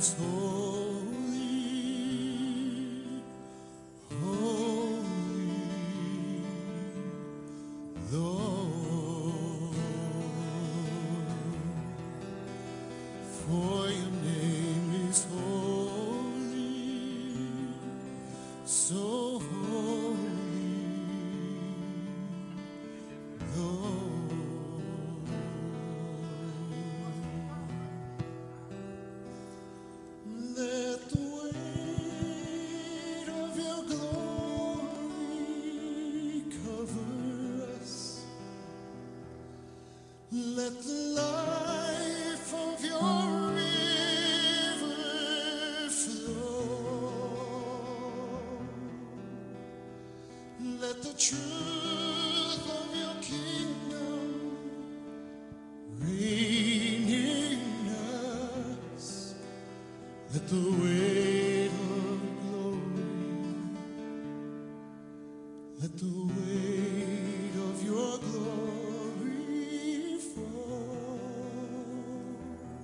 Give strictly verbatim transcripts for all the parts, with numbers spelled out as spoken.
is holy, holy, Lord. For your name is holy, so holy, Lord. Let the weight of your glory cover us. Let the life of your river flow. Let the truth of your kingdom reign in us. Let the weight of glory, let the weight of your glory fall.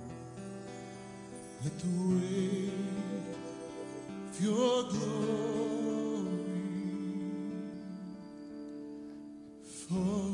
Let the weight of your glory fall.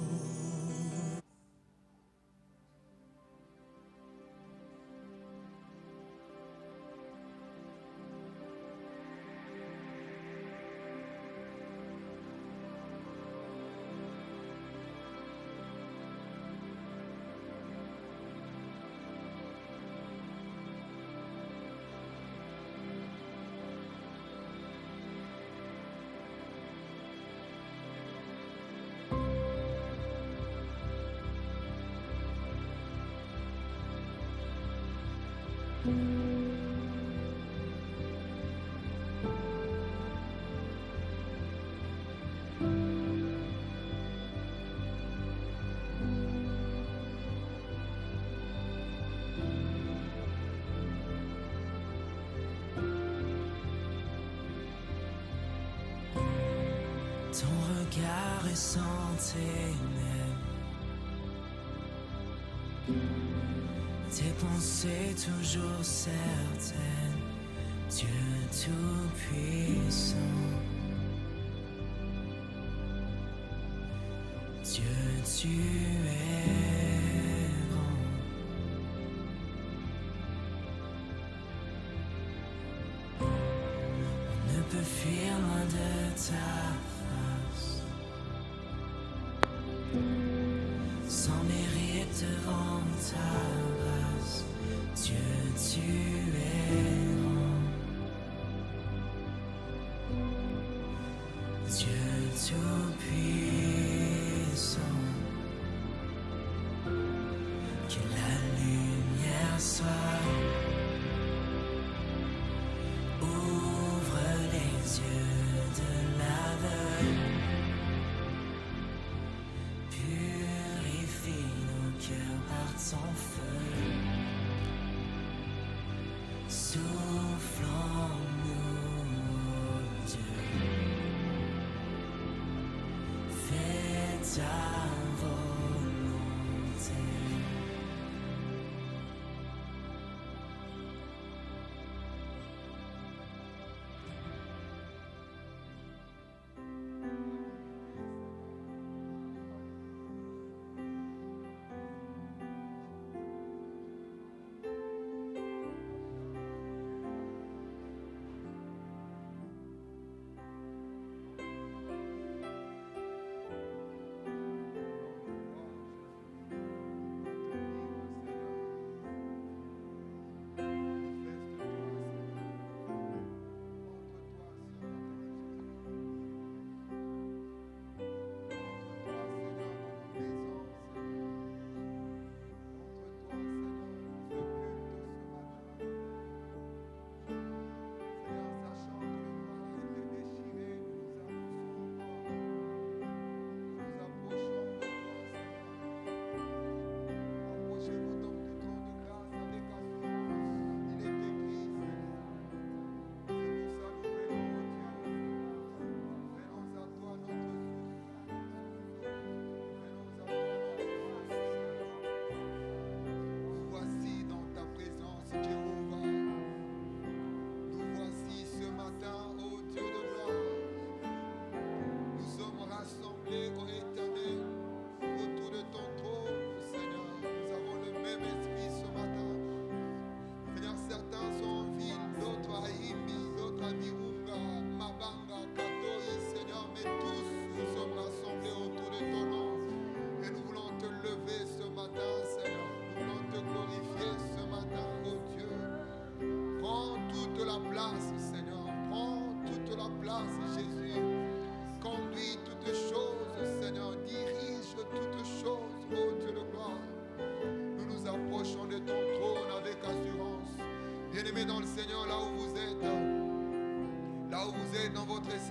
Ton regard est sans ténèbres, tes pensées toujours certaines, Dieu tout-puissant, Dieu tu es grand. On ne peut fuir loin de ta face, sans mérite devant ta grâce, Dieu tu es grand, Dieu tout-puissant. Que la lumière soit, ouvre les yeux de l'aveugle, purifie nos cœurs par ton feu, souffle en nous, Dieu, fais ta volonté.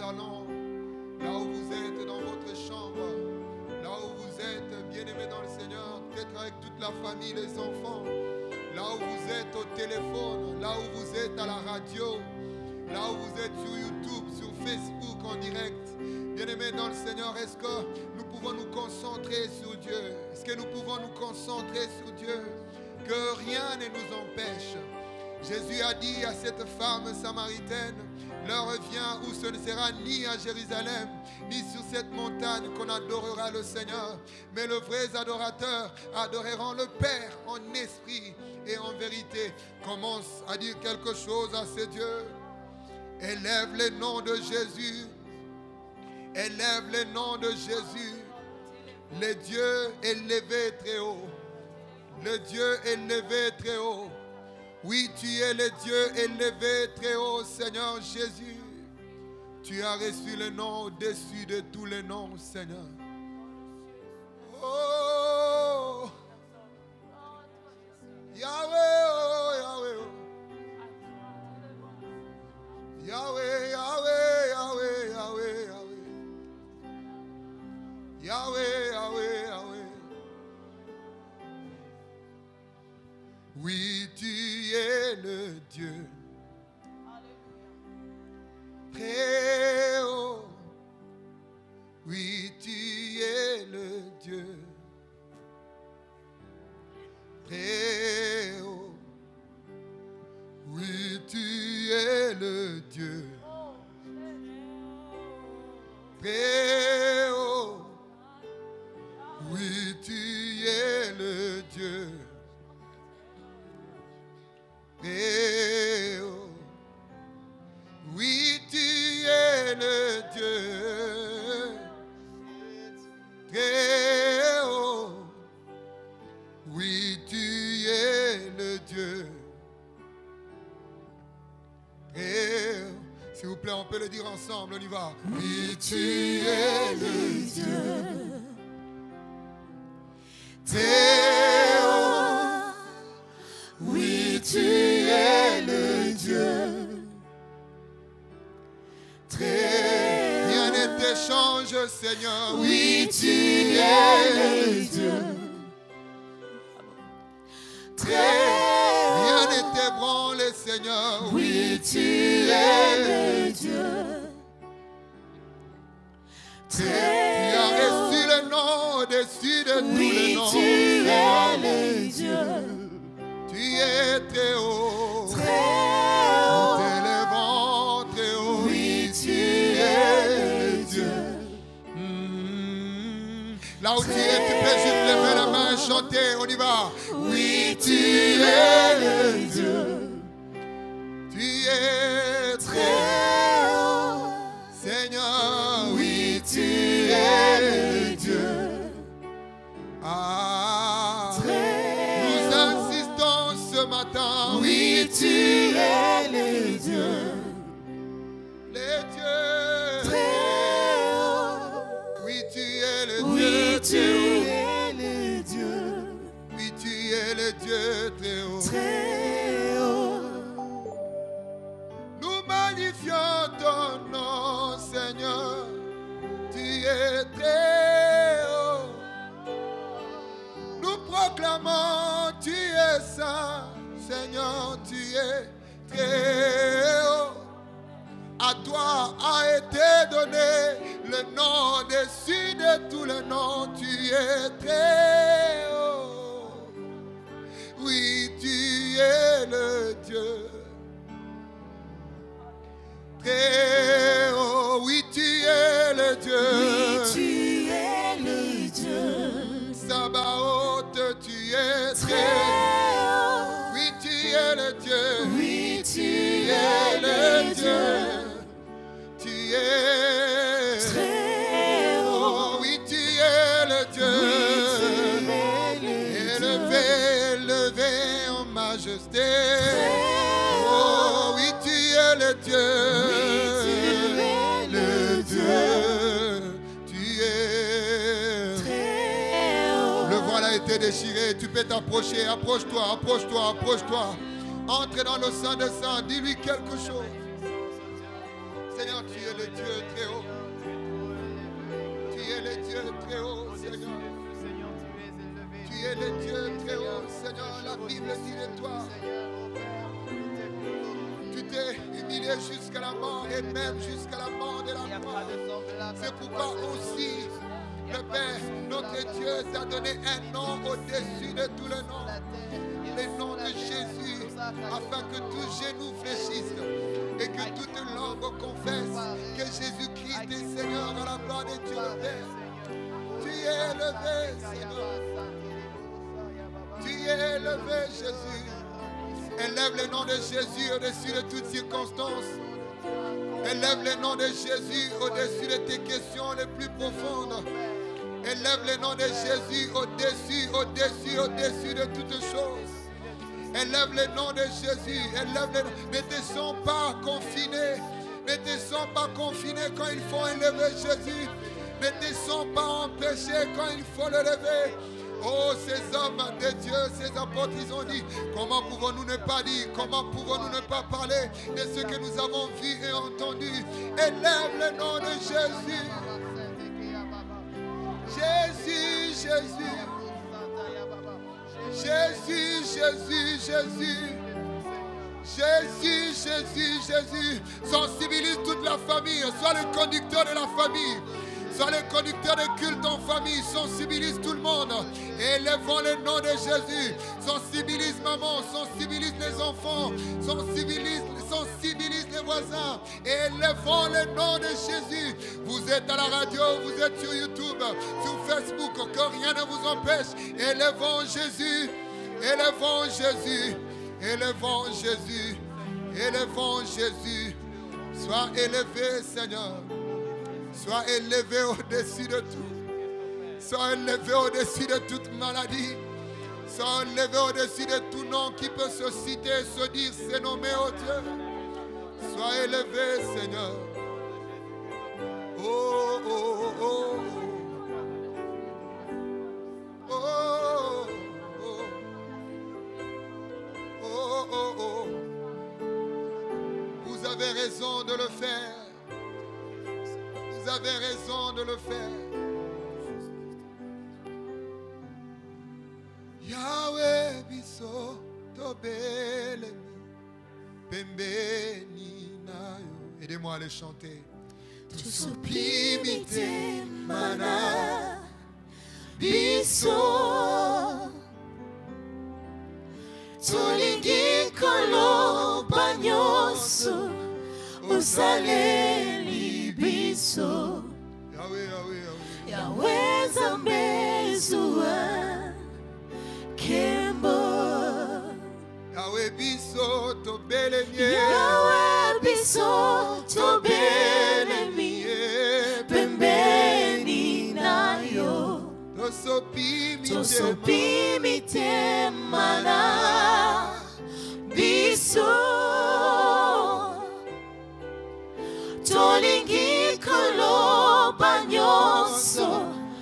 salon, là où vous êtes dans votre chambre, là où vous êtes bien-aimés dans le Seigneur, peut-être avec toute la famille, les enfants, là où vous êtes au téléphone, là où vous êtes à la radio, là où vous êtes sur YouTube, sur Facebook en direct. Bien-aimés dans le Seigneur, est-ce que nous pouvons nous concentrer sur Dieu? Est-ce que nous pouvons nous concentrer sur Dieu? Que rien ne nous empêche. Jésus a dit à cette femme samaritaine, l'heure vient où ce ne sera ni à Jérusalem, ni sur cette montagne qu'on adorera le Seigneur, mais les vrais adorateurs adoreront le Père en esprit et en vérité. Commence à dire quelque chose à ces dieux. Élève le nom de Jésus. Élève le nom de Jésus. Le Dieu élevé très haut. Le Dieu élevé très haut. Oui, tu es le Dieu élevé très haut, Seigneur Jésus. Tu as reçu le nom au-dessus de tous les noms, Seigneur. Oh, Yahweh, oh, Yahweh, oh. Yahweh, Yahweh, Yahweh, Yahweh, Yahweh. Yahweh, Yahweh, Yahweh. Oui, tu es le Dieu très haut. Oui, tu es le Dieu très haut. Oui, tu es le Dieu très haut. Oui, tu es le Dieu très haut. Oui, tu es le Dieu très haut. Oui, tu es le Dieu très haut. S'il vous plaît, on peut le dire ensemble, on y va. Oui, tu es le Dieu très haut. Oui, tu es le Dieu très haut. Rien ne t'échange, Seigneur. Oui, tu es le Dieu très haut. Rien ne t'ébranle, Seigneur. Oui, tu es le Dieu très haut. Tu as reçu le nom au-dessus de tous les noms. Oui, tu es le Dieu. Tu es très haut, très haut, nous t'élevons très haut. Oui, tu es le Dieu. Mmh. Là où tu es, tu peux juste lever la main et chanter, on y va. Oui, tu es le Dieu. Tu es très haut, Seigneur. Oui, tu es le Dieu. Ah, nous insistons ce matin. Oui, tu es le Dieu, le Dieu très haut. Oui, tu es le Dieu, tu es le Dieu. Oui, tu es le Dieu très haut. Très haut. Nous magnifions ton nom, Seigneur. Tu es très haut. Nous proclamons, tu es saint, Seigneur, tu es très haut. À toi a été donné le nom au-dessus de tous les noms, tu es très haut. Oui, tu es le Dieu très haut. Oui, tu es le Dieu. Oui, tu es le Dieu. Sabaoth, tu es très haut. Oui, tu es le Dieu. Oui, tu es le Dieu. Tu es très haut. Oui, tu es le Dieu. Élevé, élevé en majesté. Oh, oui, tu es le Dieu. Le Dieu. Tu es très haut. Le voile a été déchiré. Tu peux t'approcher. Approche-toi, approche-toi, approche-toi. Entre dans le sein de sang. Dis-lui quelque chose. Seigneur, tu es le Dieu très Bible dit de toi. Tu t'es humilié jusqu'à la mort et même jusqu'à la mort de la croix. C'est pourquoi aussi le Père, notre Dieu, t'a donné un nom au-dessus de tous les noms. Le nom de Jésus, afin que tout genou fléchisse et que toute langue confesse que Jésus-Christ est Seigneur dans la gloire de Dieu le Père. Tu es élevé, Seigneur. Tu es élevé, Jésus. Élève le nom de Jésus au-dessus de toutes circonstances. Élève le nom de Jésus au-dessus de tes questions les plus profondes. Élève le nom de Jésus au-dessus, au-dessus, au-dessus de toutes choses. Élève le nom de Jésus. Élève le... Ne te sens pas confiné. Ne te sens pas confiné quand il faut élever Jésus. Ne te sens pas empêché quand il faut le lever. Oh, ces hommes de Dieu, ces apôtres, ils ont dit, comment pouvons-nous ne pas dire, comment pouvons-nous ne pas parler de ce que nous avons vu et entendu. Élève le nom de Jésus. Jésus, Jésus. Jésus, Jésus, Jésus. Jésus, Jésus, Jésus. Sensibilise toute la famille. Sois le conducteur de la famille. Sois le conducteur de culte en famille. Sensibilise tout le monde. Élevons le nom de Jésus. Sensibilise maman. Sensibilise les enfants. Sensibilise, sensibilise les voisins. Élevons le nom de Jésus. Vous êtes à la radio. Vous êtes sur YouTube. Sur Facebook. Que rien ne vous empêche. Élevons Jésus. Élevons Jésus. Élevons Jésus. Élevons Jésus. Sois élevé, Seigneur. Sois élevé au-dessus de tout. Sois élevé au-dessus de toute maladie. Sois élevé au-dessus de tout nom qui peut se citer, se dire, se nommer, oh Dieu. Sois élevé, Seigneur. Oh, oh, oh. Oh, oh, oh. Oh, oh, oh. Vous avez raison de le faire. Vous avez raison de le faire. Yahweh biso tobele pembeni nayo. Aidez-moi à le chanter. Tu supplimite mana biso tolingi kolo banyoso usaleli biso Yahweh, Yahweh, Yahweh. Yahweh zambezua kembo Yahweh biso tobele nye. Yahweh biso tobele mi pembeni nayo Tosopimite tosopimite mana biso tolingi kolo banyoso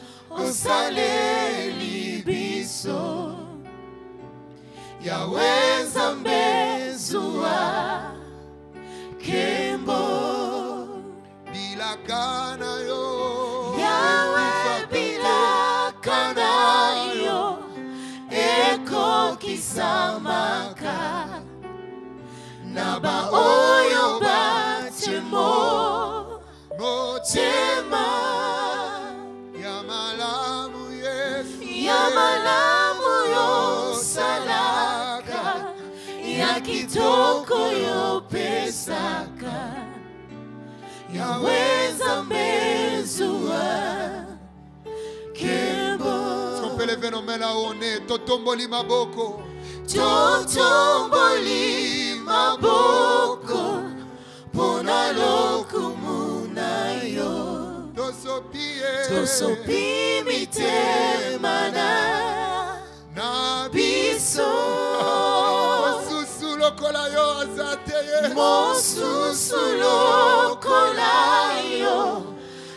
osaleli biso Yahweh Nzambe zua kembo bilaka na yo. Yahweh bilaka na yo eko kisamaka na ba oyo batemo motema Yamalamu Yesu. Yamalamu yo salaka ya kitoko yo pesaka Yahweh Nzambe zua kembo. Est-ce qu'on peut lever nos mains là où on est? Totomboli maboko. Totomboli maboko pona lokumu na yo Tosopie. tosopimite mana Na biso Mosusu lokola yo azateye. mosusu lokola yo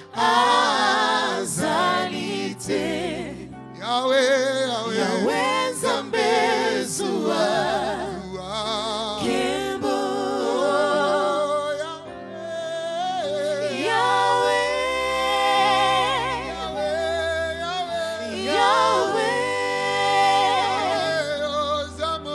azalite Yahweh, Yahweh. Yahweh Nzambe zua Wow. kembo Oh, Yahweh. Yahweh Yahweh, Yahweh. Yahweh Oh, Zama.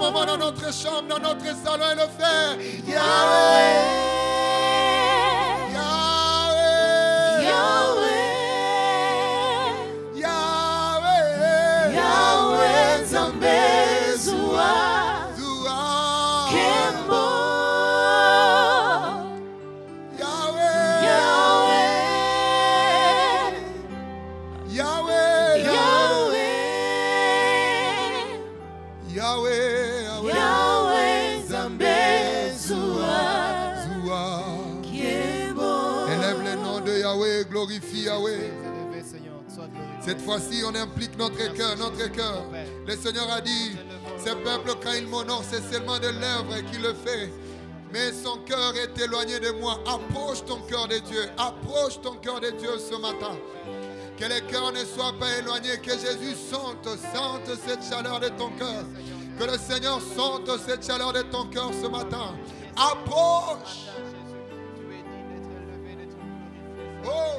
moment dans notre chambre, dans notre salon et le faire. Yahweh, Yahweh, Yahweh, Yahweh, Yahweh, Nzambe Zua, Zua, Kembo, Yahweh, Yahweh, Yahweh, Yahweh, Yahweh, Yahweh, Yahweh, Nzambe Zua, Zua. Kembo. Élève le nom de Yahweh, glorifie Yahweh. Élevé, Seigneur, sois glorifié. Cette fois-ci, on implique notre cœur, notre cœur. Le Seigneur a dit, ce peuple, quand il m'honore, c'est seulement de l'œuvre qui le fait. Mais son cœur est éloigné de moi. Approche ton cœur de Dieu. Approche ton cœur de Dieu ce matin. Que le cœur ne soit pas éloigné. Que Jésus sente, sente cette chaleur de ton cœur. Que le Seigneur sente cette chaleur de ton cœur ce matin. Approche. Tu es digne d'être élevé, d'être glorifié. Oh,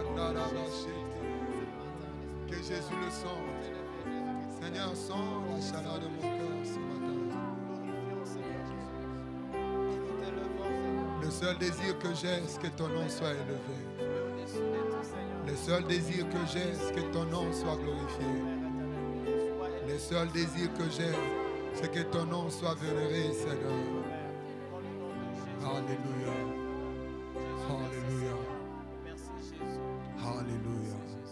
que Jésus le sente. Seigneur, sens la chaleur de mon cœur ce matin. Glorifions, Seigneur Jésus. Nous t'élevons, Seigneur. Le seul désir que j'ai, c'est que ton nom soit élevé. Tu es au-dessus de tout, Seigneur. Le seul désir que j'ai, c'est que ton nom soit glorifié. Sois élevé, Le seul désir que j'ai, c'est que ton nom soit vénéré, Seigneur. dans le nom de Jésus. Alléluia. Alléluia. Merci, Jésus. Alléluia.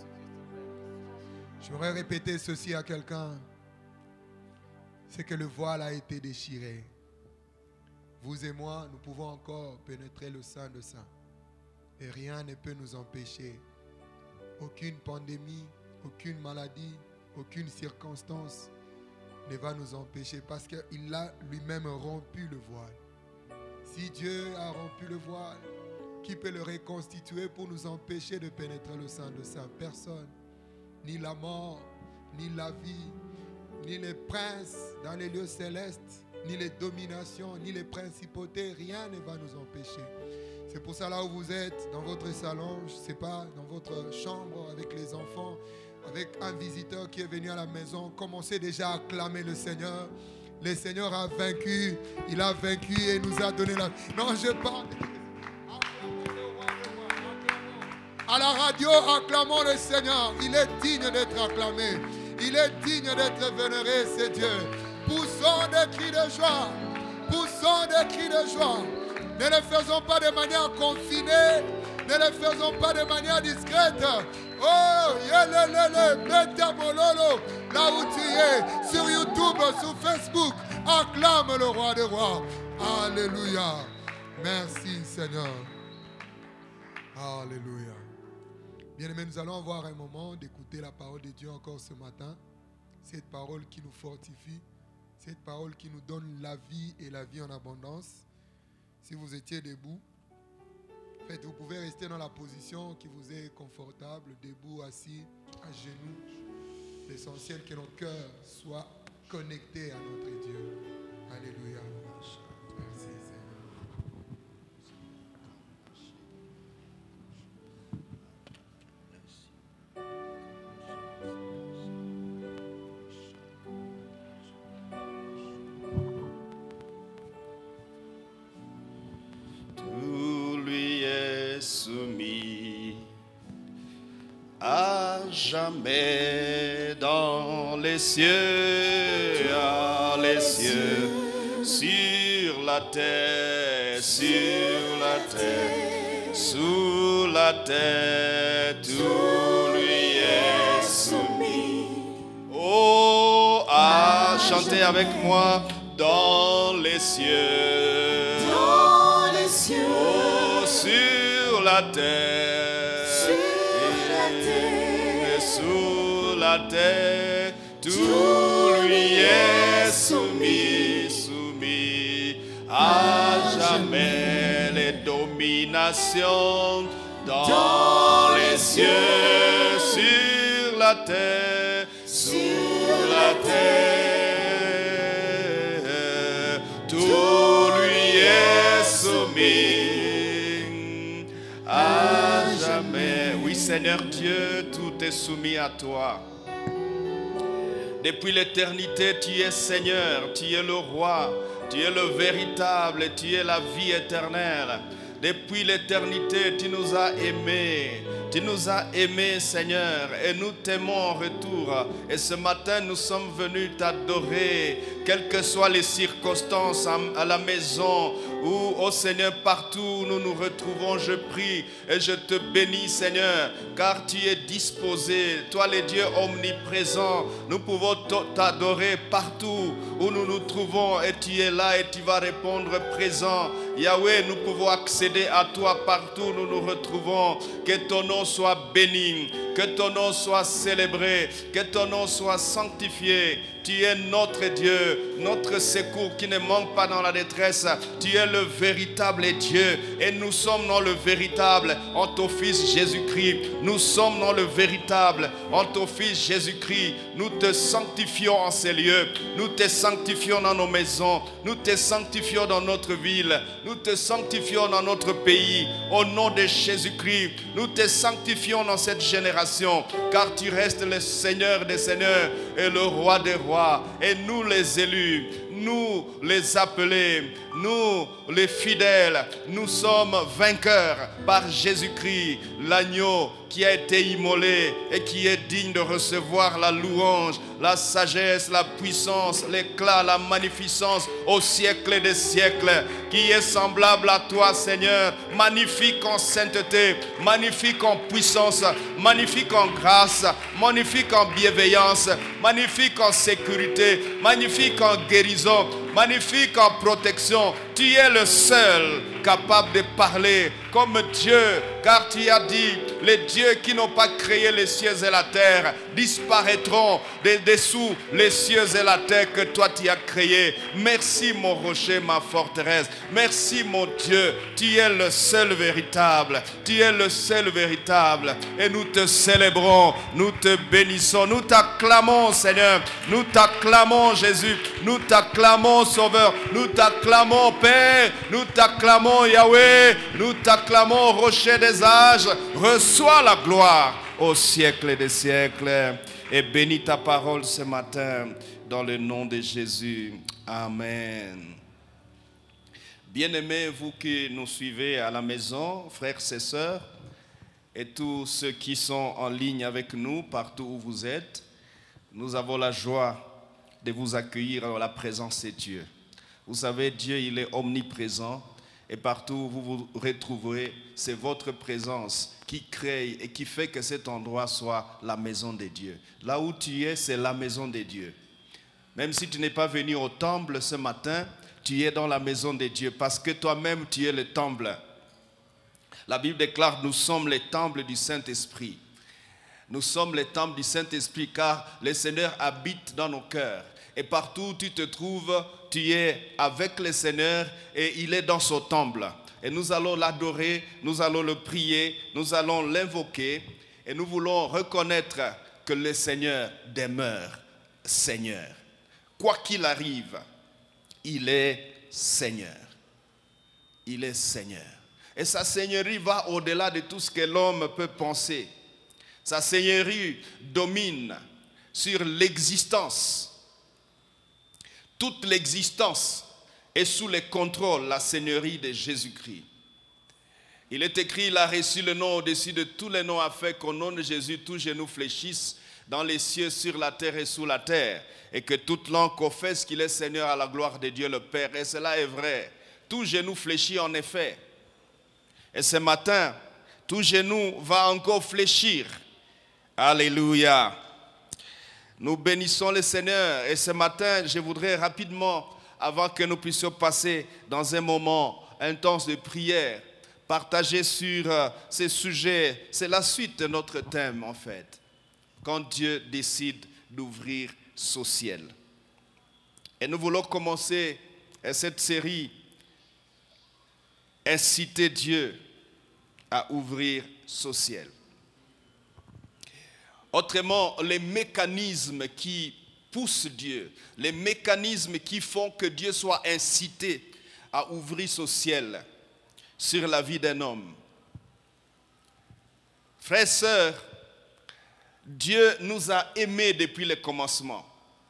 Je voudrais répéter ceci à quelqu'un. C'est que le voile a été déchiré. Vous et moi, nous pouvons encore pénétrer le sein de saint. Et rien ne peut nous empêcher. Aucune pandémie, aucune maladie, aucune circonstance ne va nous empêcher parce qu'il a lui-même rompu le voile. Si Dieu a rompu le voile, qui peut le reconstituer pour nous empêcher de pénétrer le sein de saint? Personne. Ni la mort, ni la vie, ni les princes dans les lieux célestes, ni les dominations, ni les principautés, rien ne va nous empêcher. C'est pour ça là où vous êtes, dans votre salon, je ne sais pas, dans votre chambre avec les enfants, avec un visiteur qui est venu à la maison, commencez déjà à acclamer le Seigneur. Le Seigneur a vaincu, il a vaincu et nous a donné la... Non, je parle... À la radio, acclamons le Seigneur. Il est digne d'être acclamé. Il est digne d'être vénéré, c'est Dieu. Poussons des cris de joie. Poussons des cris de joie. Ne le faisons pas de manière confinée. Ne le faisons pas de manière discrète. Oh, yelelele, metamololo. Là où tu es, sur YouTube, sur Facebook, acclame le roi des rois. Alléluia. Merci Seigneur. Alléluia. Bien-aimés, nous allons avoir un moment d'écouter la parole de Dieu encore ce matin. Cette parole qui nous fortifie, cette parole qui nous donne la vie et la vie en abondance. Si vous étiez debout, en fait, vous pouvez rester dans la position qui vous est confortable, debout, assis, à genoux. L'essentiel que nos cœurs soient connectés à notre Dieu. Alléluia. Merci Seigneur. À jamais dans les cieux, à les cieux, sur la terre, sur la terre, sous la terre, tout lui est soumis. Oh, à chanter avec moi dans les cieux, Dans les cieux, oh, sur la terre. Sous la terre, tout lui est soumis, soumis à jamais les dominations dans les cieux, sur la terre, sur la terre, tout lui est soumis à jamais. Oui, Seigneur Dieu, tout est soumis à toi. Depuis l'éternité, tu es Seigneur, tu es le roi, tu es le véritable, tu es la vie éternelle. Depuis l'éternité, tu nous as aimés. Tu nous as aimés, Seigneur, et nous t'aimons en retour. Et ce matin, nous sommes venus t'adorer, quelles que soient les circonstances, à la maison ou, oh Seigneur, partout où nous nous retrouvons, je prie et je te bénis, Seigneur, car tu es disposé. Toi, le Dieu omniprésent, nous pouvons t'adorer partout où nous nous trouvons, et tu es là et tu vas répondre présent. Yahweh, nous pouvons accéder à toi partout où nous nous retrouvons. Que ton nom soit béni, que ton nom soit célébré, que ton nom soit sanctifié. Tu es notre Dieu, notre secours qui ne manque pas dans la détresse. Tu es le véritable Dieu et nous sommes dans le véritable en ton Fils Jésus-Christ. Nous sommes dans le véritable en ton Fils Jésus-Christ. Nous te sanctifions en ces lieux. Nous te sanctifions dans nos maisons. Nous te sanctifions dans notre ville. Nous te sanctifions dans notre pays. Au nom de Jésus-Christ, nous te sanctifions dans cette génération, car tu restes le Seigneur des Seigneurs et le Roi des Rois. Et nous les élus, nous les appelés, nous les fidèles, nous sommes vainqueurs par Jésus-Christ, l'agneau qui a été immolé et qui est digne de recevoir la louange, la sagesse, la puissance, l'éclat, la magnificence au siècle des siècles, qui est semblable à toi, Seigneur, magnifique en sainteté, magnifique en puissance, magnifique en grâce, magnifique en bienveillance, magnifique en sécurité, magnifique en guérison, magnifique en protection. Tu es le seul capable de parler comme Dieu, car tu as dit, les dieux qui n'ont pas créé les cieux et la terre disparaîtront de dessous les cieux et la terre que toi tu as créé. Merci mon rocher, ma forteresse. Merci mon Dieu, tu es le seul véritable. Tu es le seul véritable. Et nous te célébrons, nous te bénissons, nous t'acclamons Seigneur, nous t'acclamons Jésus, nous t'acclamons Sauveur, nous t'acclamons Père, nous t'acclamons Yahweh, nous t'acclamons rocher des âges. Reçois la gloire au siècle des siècles. Et bénis ta parole ce matin dans le nom de Jésus. Amen. Bien-aimés, vous qui nous suivez à la maison, frères et sœurs, et tous ceux qui sont en ligne avec nous, partout où vous êtes, nous avons la joie de vous accueillir dans la présence de Dieu. Vous savez, Dieu, il est omniprésent. Et partout où vous vous retrouverez, c'est votre présence qui crée et qui fait que cet endroit soit la maison de Dieu. Là où tu es, c'est la maison de Dieu. Même si tu n'es pas venu au temple ce matin, tu es dans la maison de Dieu parce que toi-même, tu es le temple. La Bible déclare, nous sommes les temples du Saint-Esprit. Nous sommes les temples du Saint-Esprit car le Seigneur habite dans nos cœurs. Et partout où tu te trouves, tu es avec le Seigneur et il est dans son temple. Et nous allons l'adorer, nous allons le prier, nous allons l'invoquer et nous voulons reconnaître que le Seigneur demeure Seigneur. Quoi qu'il arrive, il est Seigneur. Il est Seigneur. Et sa seigneurie va au-delà de tout ce que l'homme peut penser. Sa seigneurie domine sur l'existence. Toute l'existence est sous le contrôle, la seigneurie de Jésus-Christ. Il est écrit, il a reçu le nom au-dessus de tous les noms afin qu'au nom de Jésus, tous genoux fléchissent dans les cieux, sur la terre et sous la terre. Et que toute langue confesse qu'il est Seigneur à la gloire de Dieu le Père. Et cela est vrai. Tout genou fléchit en effet. Et ce matin, tout genou va encore fléchir. Alléluia. Nous bénissons le Seigneur et ce matin, je voudrais rapidement, avant que nous puissions passer dans un moment intense de prière, partager sur ces sujets. C'est la suite de notre thème en fait. Quand Dieu décide d'ouvrir son ciel. Et nous voulons commencer cette série, inciter Dieu à ouvrir son ciel. Autrement, les mécanismes qui poussent Dieu, les mécanismes qui font que Dieu soit incité à ouvrir son ciel sur la vie d'un homme. Frères et sœurs, Dieu nous a aimés depuis le commencement.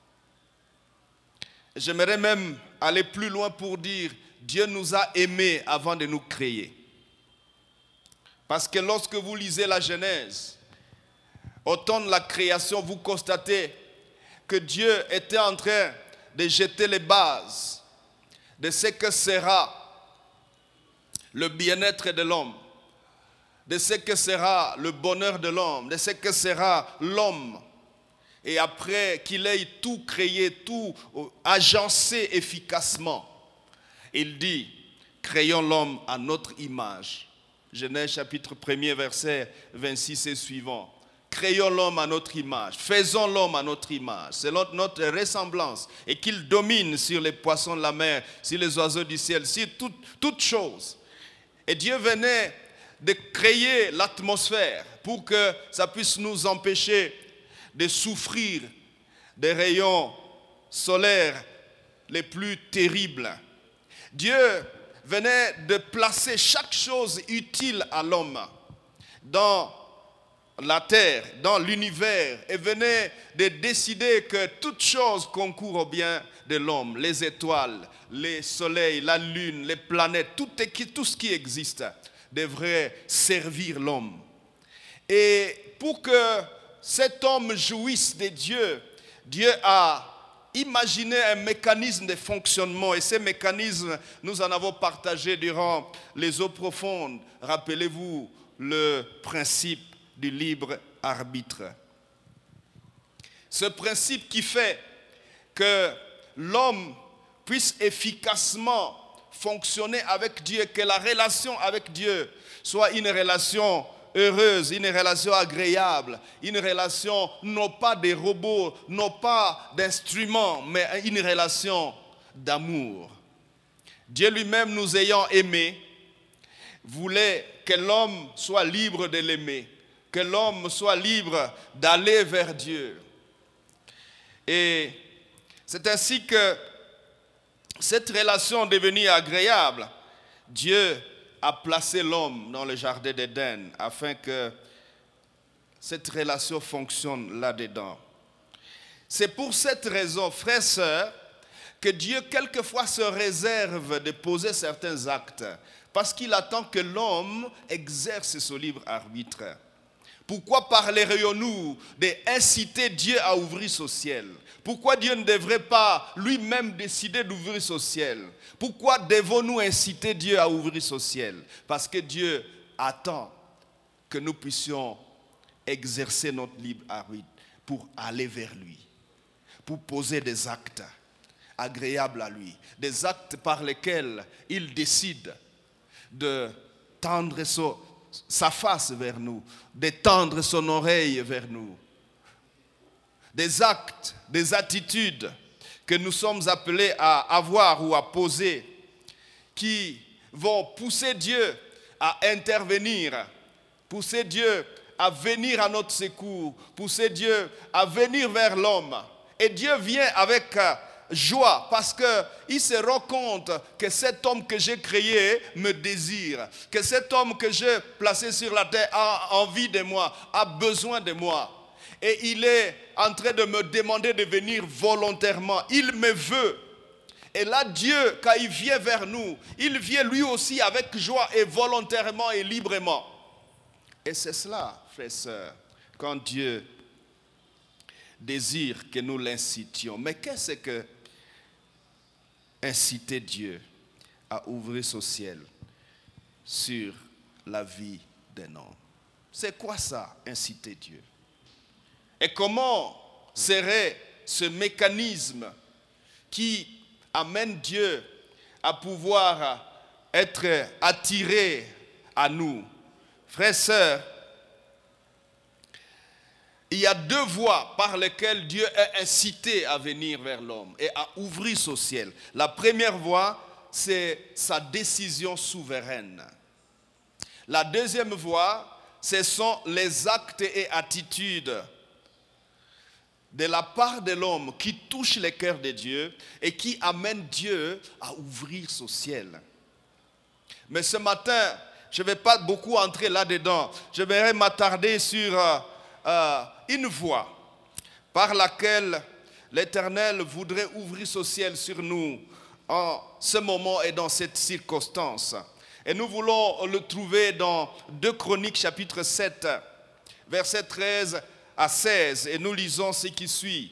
j'aimerais même aller plus loin pour dire, Dieu nous a aimés avant de nous créer. Parce que lorsque vous lisez la Genèse, au temps de la création, vous constatez que Dieu était en train de jeter les bases de ce que sera le bien-être de l'homme, de ce que sera le bonheur de l'homme, de ce que sera l'homme. Et après qu'il ait tout créé, tout agencé efficacement, il dit, créons l'homme à notre image. Genèse chapitre premier, verset vingt-six et suivant. Créons l'homme à notre image, faisons l'homme à notre image, selon notre ressemblance, et qu'il domine sur les poissons de la mer, sur les oiseaux du ciel, sur tout, toutes choses. Et Dieu venait de créer l'atmosphère pour que ça puisse nous empêcher de souffrir des rayons solaires les plus terribles. Dieu venait de placer chaque chose utile à l'homme dans la terre, dans l'univers, et venait de décider que toute chose concourt au bien de l'homme, les étoiles, les soleils, la lune, les planètes, tout, tout ce qui existe devrait servir l'homme. Et pour que cet homme jouisse de Dieu, Dieu a imaginé un mécanisme de fonctionnement, et ces mécanismes, nous en avons partagé durant les eaux profondes. Rappelez-vous le principe du libre arbitre. Ce principe qui fait que l'homme puisse efficacement fonctionner avec Dieu, que la relation avec Dieu soit une relation heureuse, une relation agréable, une relation non pas de robots, non pas d'instruments, mais une relation d'amour. Dieu lui-même, nous ayant aimés, voulait que l'homme soit libre de l'aimer, que l'homme soit libre d'aller vers Dieu. Et c'est ainsi que cette relation devenue agréable, Dieu a placé l'homme dans le jardin d'Éden afin que cette relation fonctionne là-dedans. C'est pour cette raison, frères et sœurs, que Dieu quelquefois se réserve de poser certains actes parce qu'il attend que l'homme exerce son libre arbitre. Pourquoi parlerions-nous d'inciter Dieu à ouvrir son ciel? Pourquoi Dieu ne devrait pas lui-même décider d'ouvrir son ciel? Pourquoi devons-nous inciter Dieu à ouvrir son ciel? Parce que Dieu attend que nous puissions exercer notre libre arbitre pour aller vers lui, pour poser des actes agréables à lui, des actes par lesquels il décide de tendre son sa face vers nous, d'étendre son oreille vers nous. Des actes, des attitudes que nous sommes appelés à avoir ou à poser qui vont pousser Dieu à intervenir, pousser Dieu à venir à notre secours, pousser Dieu à venir vers l'homme. Et Dieu vient avec joie parce qu'il se rend compte que cet homme que j'ai créé me désire, que cet homme que j'ai placé sur la terre a envie de moi, a besoin de moi. Et il est en train de me demander de venir volontairement. Il me veut. Et là, Dieu, quand il vient vers nous, il vient lui aussi avec joie et volontairement et librement. Et c'est cela, frères et sœurs, quand Dieu désire que nous l'incitions. Mais qu'est-ce que inciter Dieu à ouvrir son ciel sur la vie d'un homme? C'est quoi ça, inciter Dieu? Et comment serait ce mécanisme qui amène Dieu à pouvoir être attiré à nous? Frères et sœurs, il y a deux voies par lesquelles Dieu est incité à venir vers l'homme et à ouvrir son ciel. La première voie, c'est sa décision souveraine. La deuxième voie, ce sont les actes et attitudes de la part de l'homme qui touchent le cœur de Dieu et qui amènent Dieu à ouvrir son ciel. Mais ce matin, je ne vais pas beaucoup entrer là-dedans. Je vais m'attarder sur euh, euh, une voie par laquelle l'Éternel voudrait ouvrir ce ciel sur nous en ce moment et dans cette circonstance. Et nous voulons le trouver dans deux Chroniques chapitre sept, versets treize à seize, et nous lisons ce qui suit.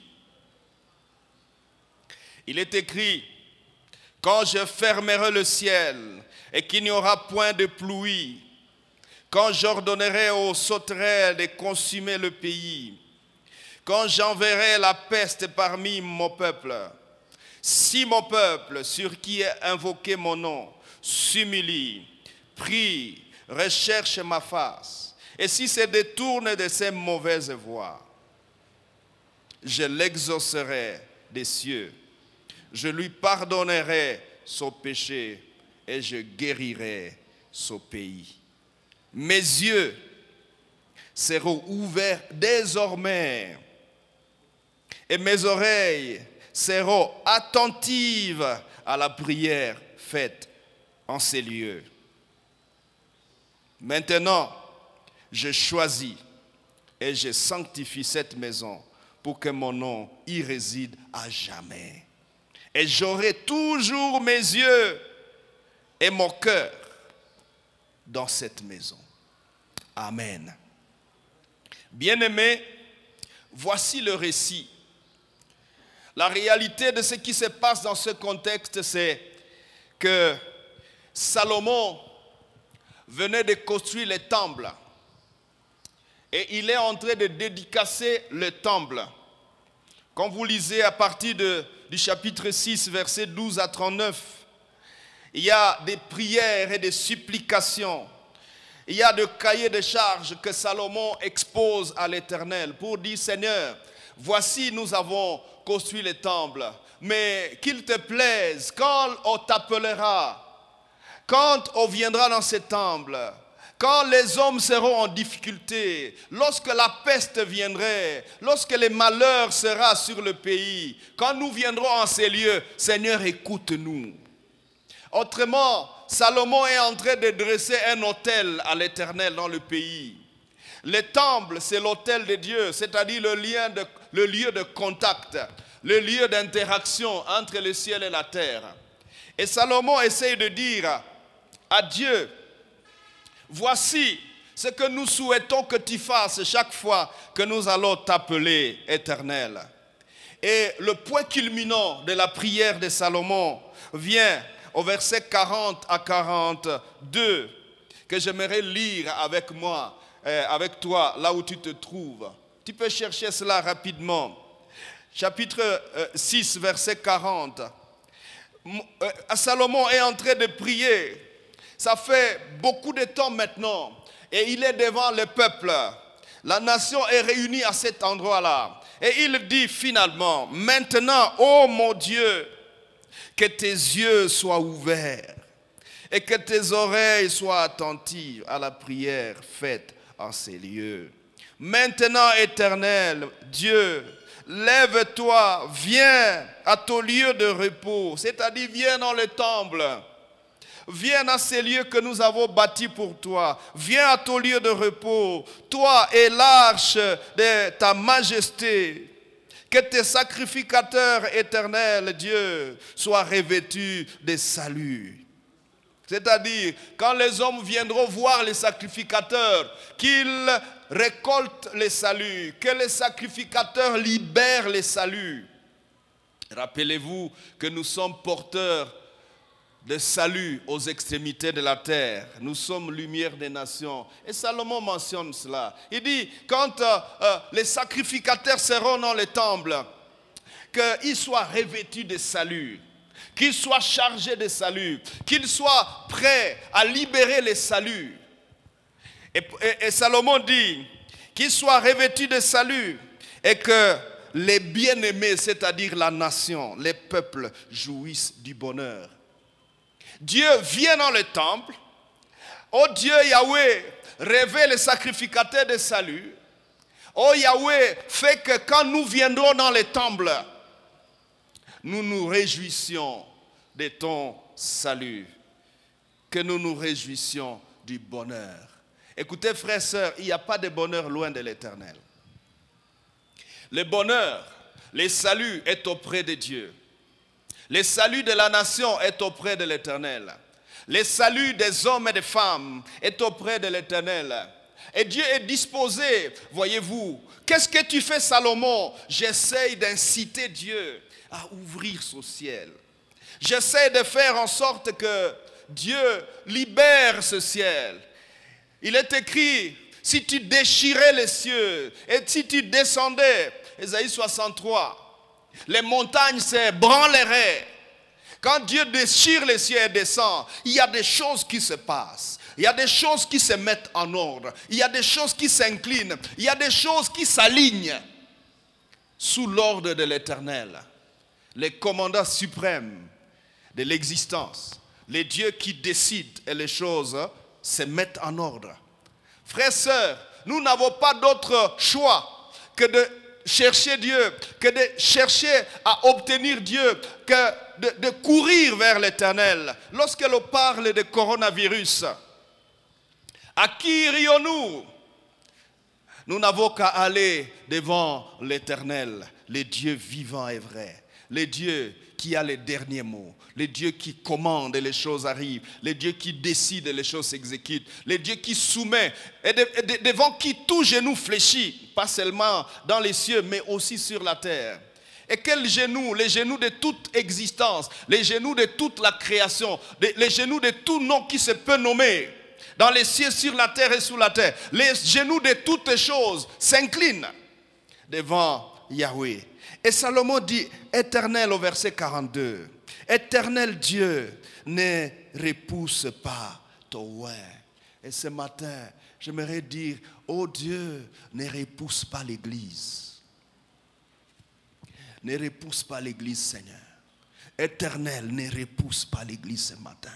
Il est écrit: quand je fermerai le ciel et qu'il n'y aura point de pluie, quand j'ordonnerai aux sauterelles de consumer le pays, quand j'enverrai la peste parmi mon peuple, si mon peuple, sur qui est invoqué mon nom, s'humilie, prie, recherche ma face, et si se détourne de ses mauvaises voies, je l'exaucerai des cieux, je lui pardonnerai son péché et je guérirai son pays. Mes yeux seront ouverts désormais et mes oreilles seront attentives à la prière faite en ces lieux. Maintenant, je choisis et je sanctifie cette maison pour que mon nom y réside à jamais. Et j'aurai toujours mes yeux et mon cœur dans cette maison. Amen. Bien-aimés, voici le récit. La réalité de ce qui se passe dans ce contexte, c'est que Salomon venait de construire le temple. Et il est en train de dédicacer le temple. Quand vous lisez à partir de, du chapitre six, versets douze à trente-neuf, il y a des prières et des supplications. Il y a des cahiers de charges que Salomon expose à l'Éternel pour dire: Seigneur, voici nous avons construit le temple, mais qu'il te plaise, quand on t'appellera, quand on viendra dans ce temple, quand les hommes seront en difficulté, lorsque la peste viendrait, lorsque le malheur sera sur le pays, quand nous viendrons en ces lieux, Seigneur, écoute-nous. Autrement, Salomon est en train de dresser un autel à l'Éternel dans le pays. Le temple, c'est l'autel de Dieu, c'est-à-dire le, lien de, le lieu de contact, le lieu d'interaction entre le ciel et la terre. Et Salomon essaye de dire à Dieu: voici ce que nous souhaitons que tu fasses chaque fois que nous allons t'appeler Éternel. Et le point culminant de la prière de Salomon vient au verset quarante à quarante-deux, que j'aimerais lire avec moi, euh, avec toi, là où tu te trouves. Tu peux chercher cela rapidement. Chapitre euh, six, verset quarante. Euh, Salomon est en train de prier. Ça fait beaucoup de temps maintenant. Et il est devant le peuple. La nation est réunie à cet endroit-là. Et il dit finalement: maintenant, ô mon Dieu, que tes yeux soient ouverts et que tes oreilles soient attentives à la prière faite en ces lieux. Maintenant, Éternel, Dieu, lève-toi, viens à ton lieu de repos, c'est-à-dire viens dans le temple. Viens à ces lieux que nous avons bâtis pour toi. Viens à ton lieu de repos, toi et l'arche de ta majesté. Que tes sacrificateurs éternels, Dieu, soient revêtus de salut. C'est-à-dire, quand les hommes viendront voir les sacrificateurs, qu'ils récoltent les saluts, que les sacrificateurs libèrent les saluts. Rappelez-vous que nous sommes porteurs de salut aux extrémités de la terre. Nous sommes lumière des nations. Et Salomon mentionne cela. Il dit, quand euh, euh, les sacrificateurs seront dans le temple, qu'ils soient revêtus de salut, qu'ils soient chargés de salut, qu'ils soient prêts à libérer les saluts. Et, et, et Salomon dit qu'ils soient revêtus de salut et que les bien-aimés, c'est-à-dire la nation, les peuples, jouissent du bonheur. Dieu vient dans le temple. Oh Dieu Yahweh, révèle les sacrificateurs de salut. Oh Yahweh, fait que quand nous viendrons dans le temple, nous nous réjouissions de ton salut. Que nous nous réjouissions du bonheur. Écoutez frères et sœurs, il n'y a pas de bonheur loin de l'Éternel. Le bonheur, le salut est auprès de Dieu. Le salut de la nation est auprès de l'Éternel. Le salut des hommes et des femmes est auprès de l'Éternel. Et Dieu est disposé, voyez-vous. Qu'est-ce que tu fais, Salomon? J'essaye d'inciter Dieu à ouvrir son ciel. J'essaie de faire en sorte que Dieu libère ce ciel. Il est écrit, si tu déchirais les cieux et si tu descendais, Ésaïe soixante-trois, les montagnes se branleraient. Quand Dieu déchire les cieux et descend, il y a des choses qui se passent. Il y a des choses qui se mettent en ordre. Il y a des choses qui s'inclinent. Il y a des choses qui s'alignent sous l'ordre de l'Éternel. Les commandants suprêmes de l'existence. Les dieux qui décident et les choses se mettent en ordre. Frères et sœurs, nous n'avons pas d'autre choix que de chercher Dieu, que de chercher à obtenir Dieu, que de, de courir vers l'Éternel. Lorsque l'on parle de coronavirus, à qui irions-nous? Nous n'avons qu'à aller devant l'Éternel, le Dieu vivant et vrai, le Dieu qui a les derniers mots, le Dieu qui commande et les choses arrivent, le Dieu qui décide et les choses s'exécutent, le Dieu qui soumet et, de, et de, devant qui tout genou fléchit, pas seulement dans les cieux mais aussi sur la terre. Et quels genoux? Les genoux de toute existence, les genoux de toute la création, les genoux de tout nom qui se peut nommer, dans les cieux, sur la terre et sous la terre. Les genoux de toutes choses s'inclinent devant Yahweh. Et Salomon dit, Éternel au verset quarante-deux, Éternel Dieu, ne repousse pas ton ouin. Et ce matin, j'aimerais dire, oh Dieu, ne repousse pas l'Église. Ne repousse pas l'Église, Seigneur. Éternel, ne repousse pas l'Église ce matin.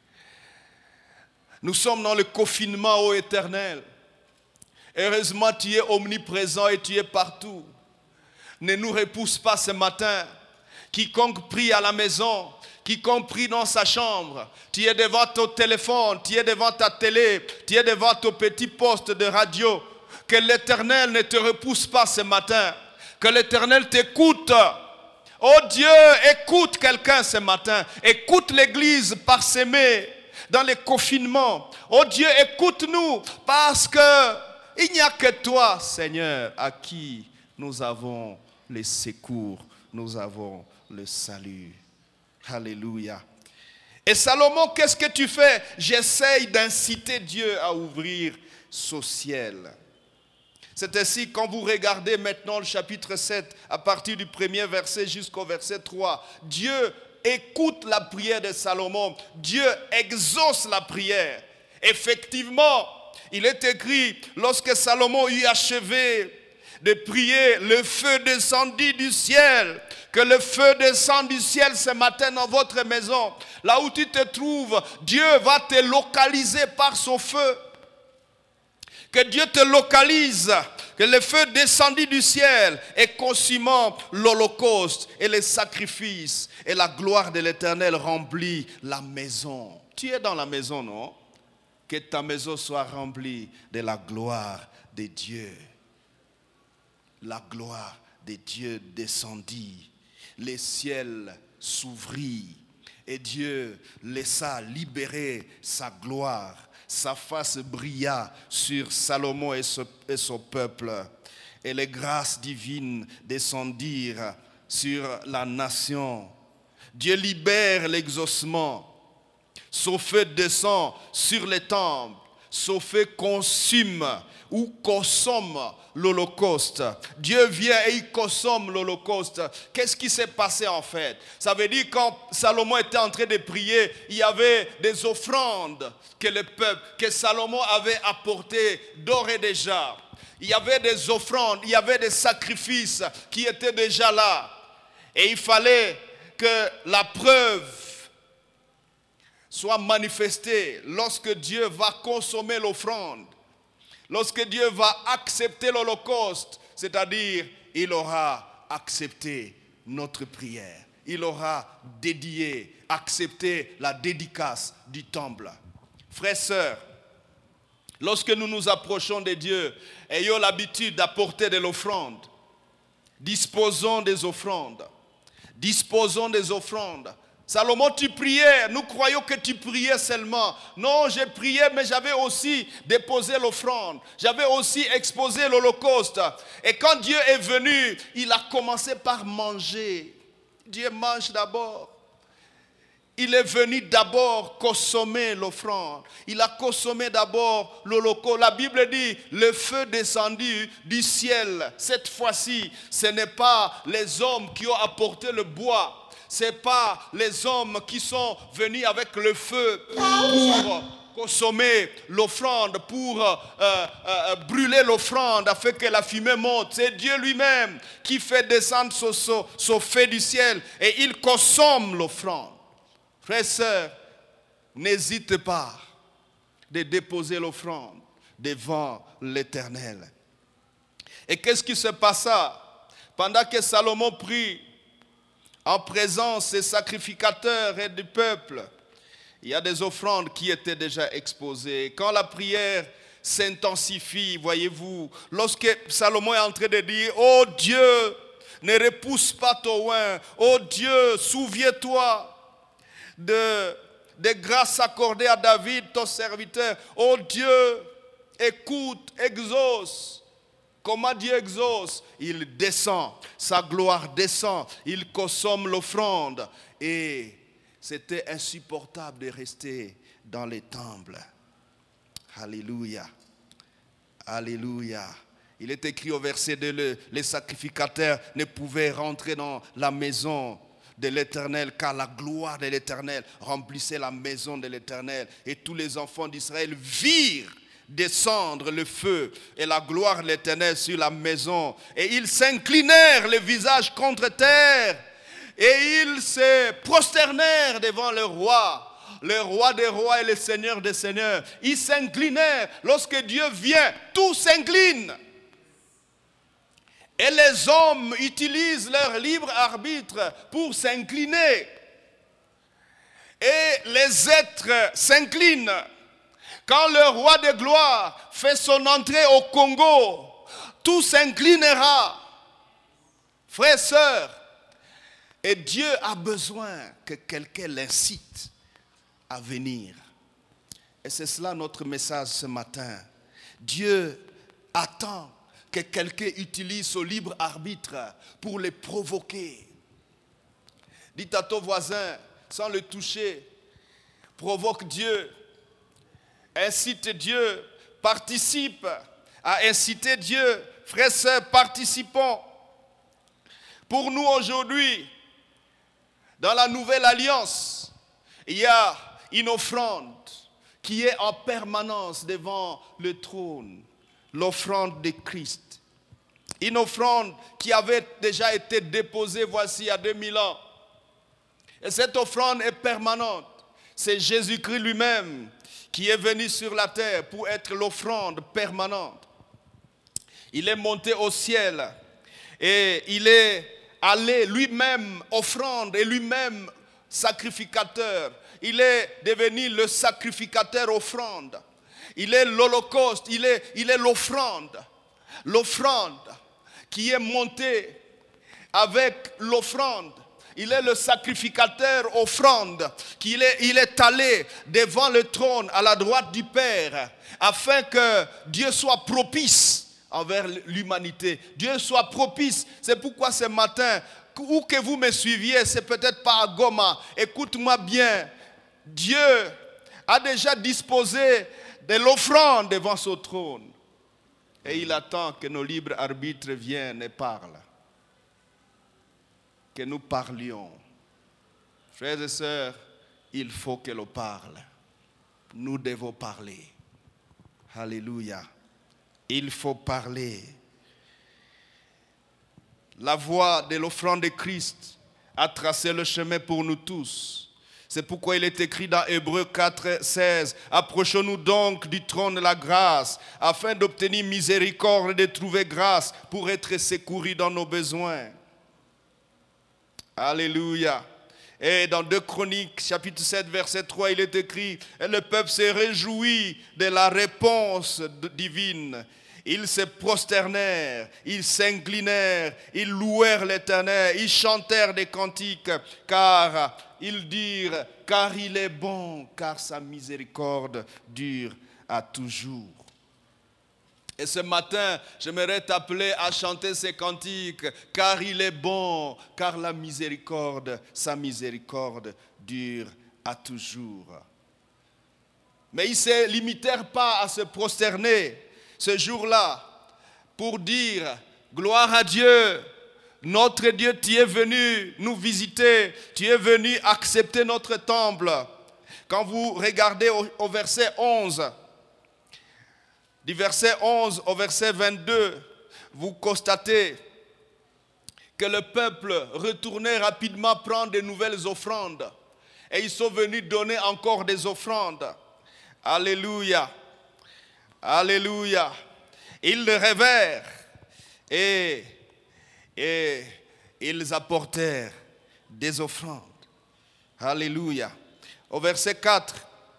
Nous sommes dans le confinement, ô Éternel. Heureusement, tu es omniprésent et tu es partout. Ne nous repousse pas ce matin. Quiconque prie à la maison, quiconque prie dans sa chambre, tu es devant ton téléphone, tu es devant ta télé, tu es devant ton petit poste de radio. Que l'Éternel ne te repousse pas ce matin. Que l'Éternel t'écoute. Oh Dieu, écoute quelqu'un ce matin. Écoute l'Église parsemée dans les confinements. Oh Dieu, écoute-nous parce que il n'y a que toi, Seigneur, à qui nous avons les secours, nous avons le salut. Alléluia. Et Salomon, qu'est-ce que tu fais? J'essaye d'inciter Dieu à ouvrir son ciel. C'est ainsi, quand vous regardez maintenant le chapitre sept, à partir du premier verset jusqu'au verset trois, Dieu écoute la prière de Salomon. Dieu exauce la prière. Effectivement, il est écrit, lorsque Salomon eut achevé de prier, le feu descendit du ciel. Que le feu descende du ciel ce matin dans votre maison. Là où tu te trouves, Dieu va te localiser par son feu. Que Dieu te localise. Que le feu descendit du ciel et consumant l'holocauste et les sacrifices. Et la gloire de l'Éternel remplit la maison. Tu es dans la maison, non? Que ta maison soit remplie de la gloire de Dieu. La gloire de Dieu descendit. Les ciels s'ouvrit et Dieu laissa libérer sa gloire. Sa face brilla sur Salomon et, ce, et son peuple. Et les grâces divines descendirent sur la nation. Dieu libère l'exaucement. Son feu descend sur les temples. Son feu consume ou consomme l'holocauste. Dieu vient et il consomme l'holocauste. Qu'est-ce qui s'est passé en fait? Ça veut dire quand Salomon était en train de prier, il y avait des offrandes que le peuple, que Salomon avait apportées d'ores et déjà. Il y avait des offrandes, il y avait des sacrifices qui étaient déjà là. Et il fallait que la preuve soit manifestée lorsque Dieu va consommer l'offrande. Lorsque Dieu va accepter l'holocauste, c'est-à-dire il aura accepté notre prière. Il aura dédié, accepté la dédicace du temple. Frères et sœurs, lorsque nous nous approchons de Dieu, ayons l'habitude d'apporter de l'offrande. disposons des offrandes. Disposons des offrandes. Salomon, tu priais, nous croyons que tu priais seulement. Non, j'ai prié, mais j'avais aussi déposé l'offrande. J'avais aussi exposé l'holocauste. Et quand Dieu est venu, il a commencé par manger. Dieu mange d'abord. Il est venu d'abord consommer l'offrande. Il a consommé d'abord l'holocauste. La Bible dit, le feu descendu du ciel. Cette fois-ci, ce n'est pas les hommes qui ont apporté le bois. Ce n'est pas les hommes qui sont venus avec le feu pour consommer l'offrande, pour euh, euh, brûler l'offrande afin que la fumée monte. C'est Dieu lui-même qui fait descendre son, son, son feu du ciel et il consomme l'offrande. Frères et sœurs, n'hésitez pas de déposer l'offrande devant l'Éternel. Et qu'est-ce qui se passa pendant que Salomon prie en présence des sacrificateurs et du peuple? Il y a des offrandes qui étaient déjà exposées. Quand la prière s'intensifie, voyez-vous, lorsque Salomon est en train de dire « Oh Dieu, ne repousse pas ton oint. Oh Dieu, souviens-toi de, des grâces accordées à David, ton serviteur. Oh Dieu, écoute, exauce. » Comment Dieu exauce? Il descend, sa gloire descend, il consomme l'offrande. Et c'était insupportable de rester dans les temples. Alléluia. Alléluia. Il est écrit au verset deux, le, les sacrificateurs ne pouvaient rentrer dans la maison de l'Éternel, car la gloire de l'Éternel remplissait la maison de l'Éternel. Et tous les enfants d'Israël virent descendre le feu et la gloire de l'Éternel sur la maison. Et ils s'inclinèrent le visage contre terre et ils se prosternèrent devant le roi, le roi des rois et le seigneur des seigneurs. Ils s'inclinèrent. Lorsque Dieu vient, tout s'incline. Et les hommes utilisent leur libre arbitre pour s'incliner. Et les êtres s'inclinent. Quand le roi de gloire fait son entrée au Congo, tout s'inclinera. Frères et sœurs, et Dieu a besoin que quelqu'un l'incite à venir. Et c'est cela notre message ce matin. Dieu attend que quelqu'un utilise son libre arbitre pour les provoquer. Dites à ton voisin, sans le toucher, provoque Dieu. Incite Dieu, participe à inciter Dieu. Frères et sœurs, participons. Pour nous aujourd'hui, dans la nouvelle alliance, il y a une offrande qui est en permanence devant le trône, l'offrande de Christ. Une offrande qui avait déjà été déposée voici il y a deux mille ans. Et cette offrande est permanente. C'est Jésus-Christ lui-même qui est venu sur la terre pour être l'offrande permanente. Il est monté au ciel et il est allé lui-même offrande et lui-même sacrificateur. Il est devenu le sacrificateur offrande. Il est l'holocauste, il est, il est l'offrande. L'offrande qui est montée avec l'offrande. Il est le sacrificateur offrande, qu'il est, il est allé devant le trône à la droite du Père, afin que Dieu soit propice envers l'humanité. Dieu soit propice. C'est pourquoi ce matin, où que vous me suiviez, c'est peut-être pas à Goma, écoute-moi bien. Dieu a déjà disposé de l'offrande devant son trône. Et il attend que nos libres arbitres viennent et parlent. Que nous parlions. Frères et sœurs, il faut que l'on parle. Nous devons parler. Alléluia. Il faut parler. La voie de l'offrande de Christ a tracé le chemin pour nous tous. C'est pourquoi il est écrit dans Hébreux quatre, seize. Approchons-nous donc du trône de la grâce, afin d'obtenir miséricorde et de trouver grâce pour être secourus dans nos besoins. Alléluia. Et dans deux Chroniques, chapitre sept, verset trois, il est écrit, et le peuple s'est réjoui de la réponse divine. Ils se prosternèrent, ils s'inclinèrent, ils louèrent l'Éternel, ils chantèrent des cantiques, car ils dirent, car il est bon, car sa miséricorde dure à toujours. Et ce matin, j'aimerais t'appeler à chanter ces cantiques, car il est bon, car la miséricorde, sa miséricorde dure à toujours. Mais ils ne se limitèrent pas à se prosterner ce jour-là pour dire, gloire à Dieu, notre Dieu, tu es venu nous visiter, tu es venu accepter notre temple. Quand vous regardez au, au verset onze, du verset onze au verset vingt-deux, vous constatez que le peuple retournait rapidement prendre de nouvelles offrandes. Et ils sont venus donner encore des offrandes. Alléluia. Alléluia. Ils le révèrent et, et ils apportèrent des offrandes. Alléluia. Au verset quatre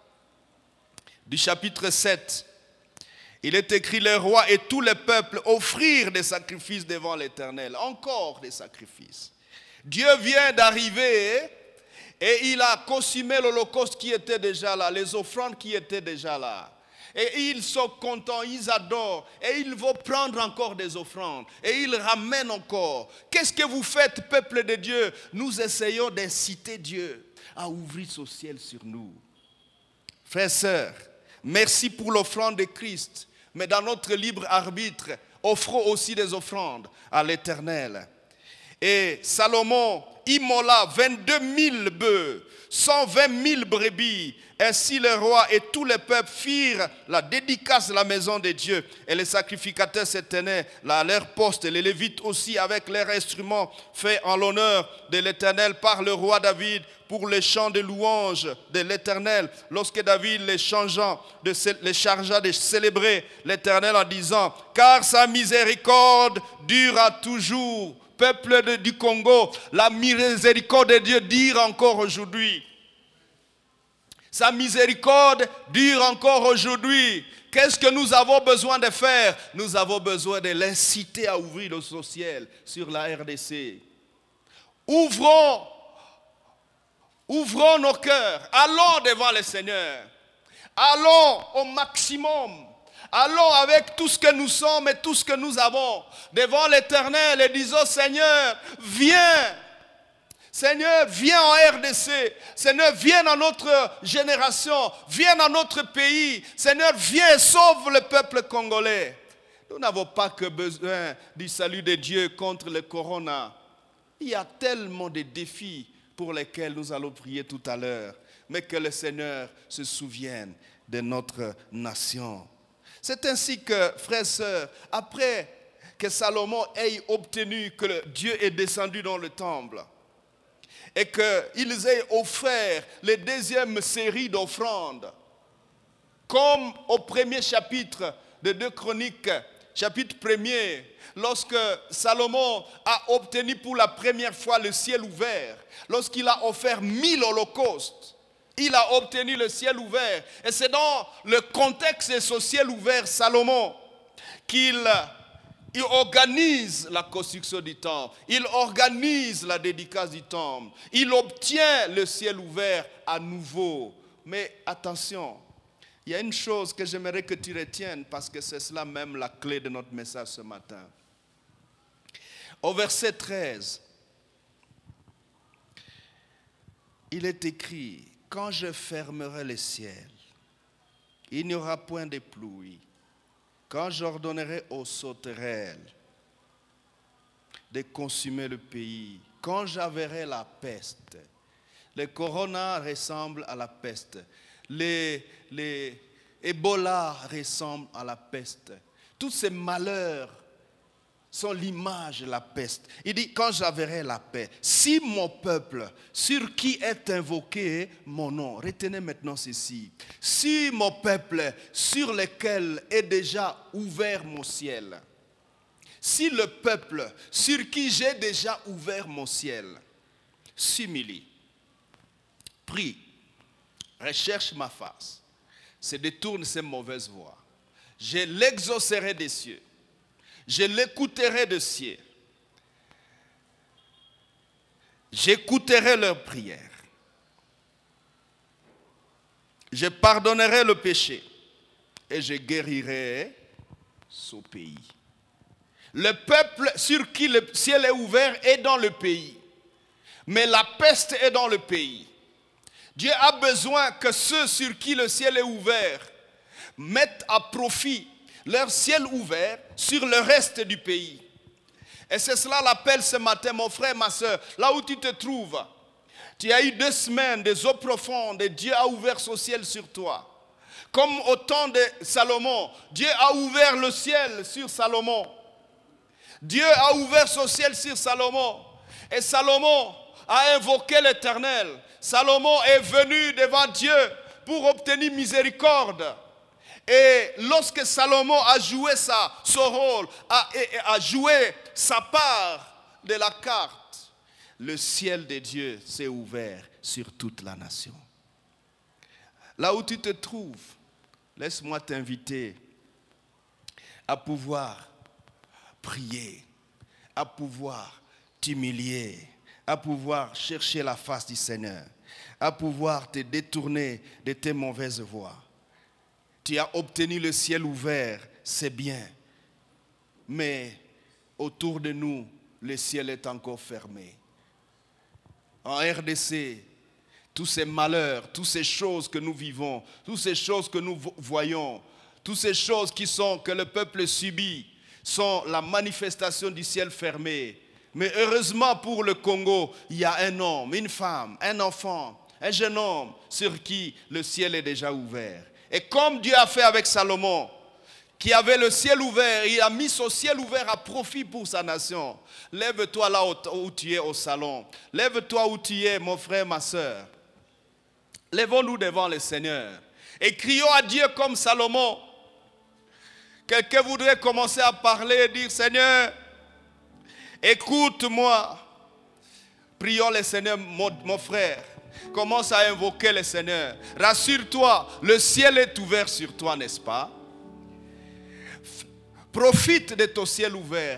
du chapitre sept, il est écrit, les rois et tous les peuples offrirent des sacrifices devant l'Éternel. Encore des sacrifices. Dieu vient d'arriver et il a consumé l'holocauste qui était déjà là, les offrandes qui étaient déjà là. Et ils sont contents, ils adorent. Et ils vont prendre encore des offrandes. Et ils ramènent encore. Qu'est-ce que vous faites, peuple de Dieu? Nous essayons d'inciter Dieu à ouvrir son ciel sur nous. Frères et sœurs, merci pour l'offrande de Christ. Mais dans notre libre arbitre, offrons aussi des offrandes à l'Éternel. Et Salomon immola vingt-deux mille bœufs, cent vingt mille brebis. Ainsi les rois et tous les peuples firent la dédicace de la maison de Dieu. Et les sacrificateurs se tenaient là à leur poste. Et les Lévites aussi avec leurs instruments faits en l'honneur de l'Éternel par le roi David pour les chants de louange de l'Éternel. Lorsque David les, changeant de, les chargea de célébrer l'Éternel en disant « Car sa miséricorde durera toujours ». Peuple de, du Congo, la miséricorde de Dieu dure encore aujourd'hui. Sa miséricorde dure encore aujourd'hui. Qu'est-ce que nous avons besoin de faire? Nous avons besoin de l'inciter à ouvrir le ciel sur la R D C. Ouvrons, ouvrons nos cœurs. Allons devant le Seigneur. Allons au maximum. Allons avec tout ce que nous sommes et tout ce que nous avons devant l'Éternel et disons, Seigneur, viens. Seigneur, viens en R D C. Seigneur, viens dans notre génération. Viens dans notre pays. Seigneur, viens, sauve le peuple congolais. Nous n'avons pas que besoin du salut de Dieu contre le corona. Il y a tellement de défis pour lesquels nous allons prier tout à l'heure. Mais que le Seigneur se souvienne de notre nation. C'est ainsi que, frères et sœurs, après que Salomon ait obtenu que Dieu est descendu dans le temple et qu'ils aient offert les deuxièmes séries d'offrandes, comme au premier chapitre de deux Chroniques, chapitre premier, lorsque Salomon a obtenu pour la première fois le ciel ouvert, lorsqu'il a offert mille holocaustes, il a obtenu le ciel ouvert. Et c'est dans le contexte de ce ciel ouvert, Salomon, qu'il il organise la construction du temple. Il organise la dédicace du temple. Il obtient le ciel ouvert à nouveau. Mais attention, il y a une chose que j'aimerais que tu retiennes parce que c'est cela même la clé de notre message ce matin. Au verset treize, il est écrit, quand je fermerai le ciel, il n'y aura point de pluie. Quand j'ordonnerai aux sauterelles de consumer le pays, quand j'enverrai la peste, le corona ressemble à la peste, les, les Ebola ressemblent à la peste. Tous ces malheurs sont l'image de la peste. Il dit, quand j'enverrai la paix, si mon peuple, sur qui est invoqué mon nom, retenez maintenant ceci, si mon peuple, sur lequel est déjà ouvert mon ciel, si le peuple, sur qui j'ai déjà ouvert mon ciel, s'humilie, prie, recherche ma face, se détourne ses mauvaises voies, Je l'exaucerai des cieux. Je l'écouterai des cieux. J'écouterai leurs prières. Je pardonnerai le péché et je guérirai ce pays. Le peuple sur qui le ciel est ouvert est dans le pays, mais la peste est dans le pays. Dieu a besoin que ceux sur qui le ciel est ouvert mettent à profit leur ciel ouvert sur le reste du pays. Et c'est cela l'appel ce matin, mon frère, ma soeur, là où tu te trouves. Tu as eu deux semaines des eaux profondes et Dieu a ouvert son ciel sur toi. Comme au temps de Salomon, Dieu a ouvert le ciel sur Salomon. Dieu a ouvert son ciel sur Salomon. Et Salomon a invoqué l'Éternel. Salomon est venu devant Dieu pour obtenir miséricorde. Et lorsque Salomon a joué sa, son rôle, a, a joué sa part de la carte, le ciel de Dieu s'est ouvert sur toute la nation. Là où tu te trouves, laisse-moi t'inviter à pouvoir prier, à pouvoir t'humilier, à pouvoir chercher la face du Seigneur, à pouvoir te détourner de tes mauvaises voies. Tu as obtenu le ciel ouvert, c'est bien. Mais autour de nous, le ciel est encore fermé. En R D C, tous ces malheurs, toutes ces choses que nous vivons, toutes ces choses que nous voyons, toutes ces choses qui sont, que le peuple subit, sont la manifestation du ciel fermé. Mais heureusement pour le Congo, il y a un homme, une femme, un enfant, un jeune homme sur qui le ciel est déjà ouvert. Et comme Dieu a fait avec Salomon, qui avait le ciel ouvert, il a mis son ciel ouvert à profit pour sa nation. Lève-toi là où tu es au salon. Lève-toi où tu es, mon frère, ma soeur. Lèvons-nous devant le Seigneur et crions à Dieu comme Salomon. Quelqu'un voudrait commencer à parler et dire, Seigneur, écoute-moi. Prions le Seigneur, mon, mon frère. Commence à invoquer le Seigneur. Rassure-toi, le ciel est ouvert sur toi, n'est-ce pas? Profite de ton ciel ouvert.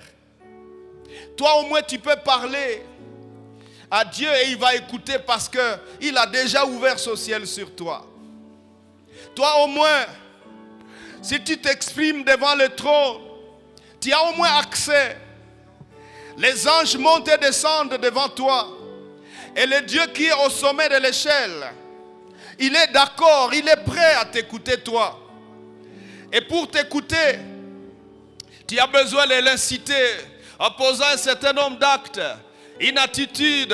Toi au moins tu peux parler à Dieu et il va écouter parce qu'il a déjà ouvert son ciel sur toi. Toi au moins, si tu t'exprimes devant le trône, tu as au moins accès. Les anges montent et descendent devant toi. Et le Dieu qui est au sommet de l'échelle, il est d'accord, il est prêt à t'écouter toi. Et pour t'écouter, tu as besoin de l'inciter en posant un certain nombre d'actes, une attitude.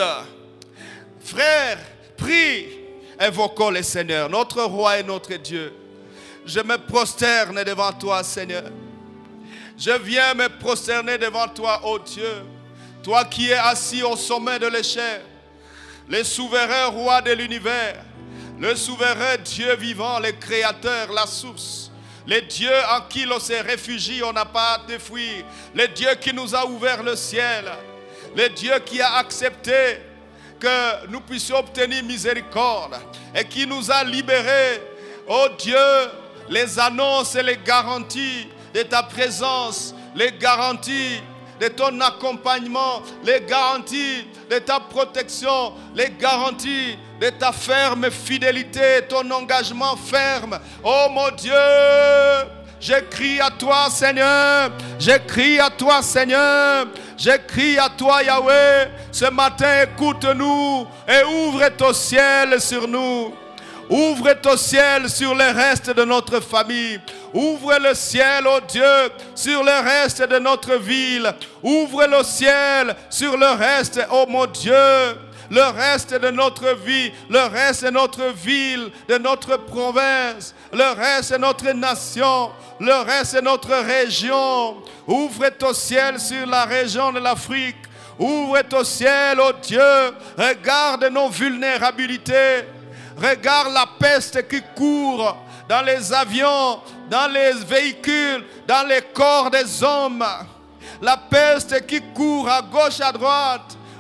Frère, prie, invoquons le Seigneur, notre roi et notre Dieu. Je me prosterne devant toi, Seigneur. Je viens me prosterner devant toi, ô Dieu. Toi qui es assis au sommet de l'échelle, le souverain roi de l'univers, le souverain Dieu vivant, le créateur, la source. Le Dieu en qui l'on s'est réfugié, on n'a pas à te fuir. Le Dieu qui nous a ouvert le ciel. Le Dieu qui a accepté que nous puissions obtenir miséricorde et qui nous a libérés. Oh Dieu, les annonces et les garanties de ta présence, les garanties de ton accompagnement, les garanties de ta protection, les garanties de ta ferme fidélité, ton engagement ferme. Oh mon Dieu, je crie à toi Seigneur, je crie à toi Seigneur, je crie à toi Yahweh. Ce matin écoute-nous et ouvre ton ciel sur nous. Ouvre ton ciel sur le reste de notre famille. Ouvre le ciel, oh Dieu, sur le reste de notre ville. Ouvre le ciel sur le reste, oh mon Dieu, le reste de notre vie, le reste de notre ville, de notre province, le reste de notre nation, le reste de notre région. Ouvre ton ciel sur la région de l'Afrique. Ouvre ton ciel, oh Dieu, regarde nos vulnérabilités. Regarde la peste qui court dans les avions, dans les véhicules, dans les corps des hommes. La peste qui court à gauche, à droite.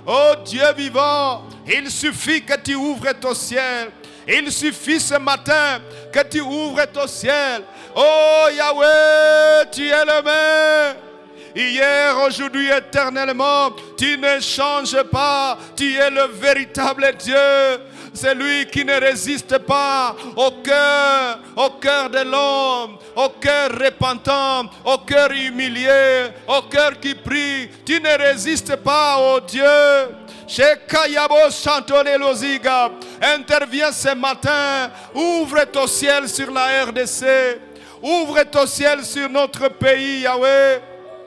Oh Dieu vivant, il suffit que tu ouvres ton ciel. Il suffit ce matin que tu ouvres ton ciel. Oh Yahweh, tu es le même. Hier, aujourd'hui, éternellement, tu ne changes pas. Tu es le véritable Dieu. C'est lui qui ne résiste pas au cœur, au cœur de l'homme, au cœur repentant, au cœur humilié, au cœur qui prie. Tu ne résistes pas, oh Dieu. Chez Kayabo Chantole Loziga, interviens ce matin. Ouvre ton ciel sur la R D C. Ouvre ton ciel sur notre pays, Yahweh.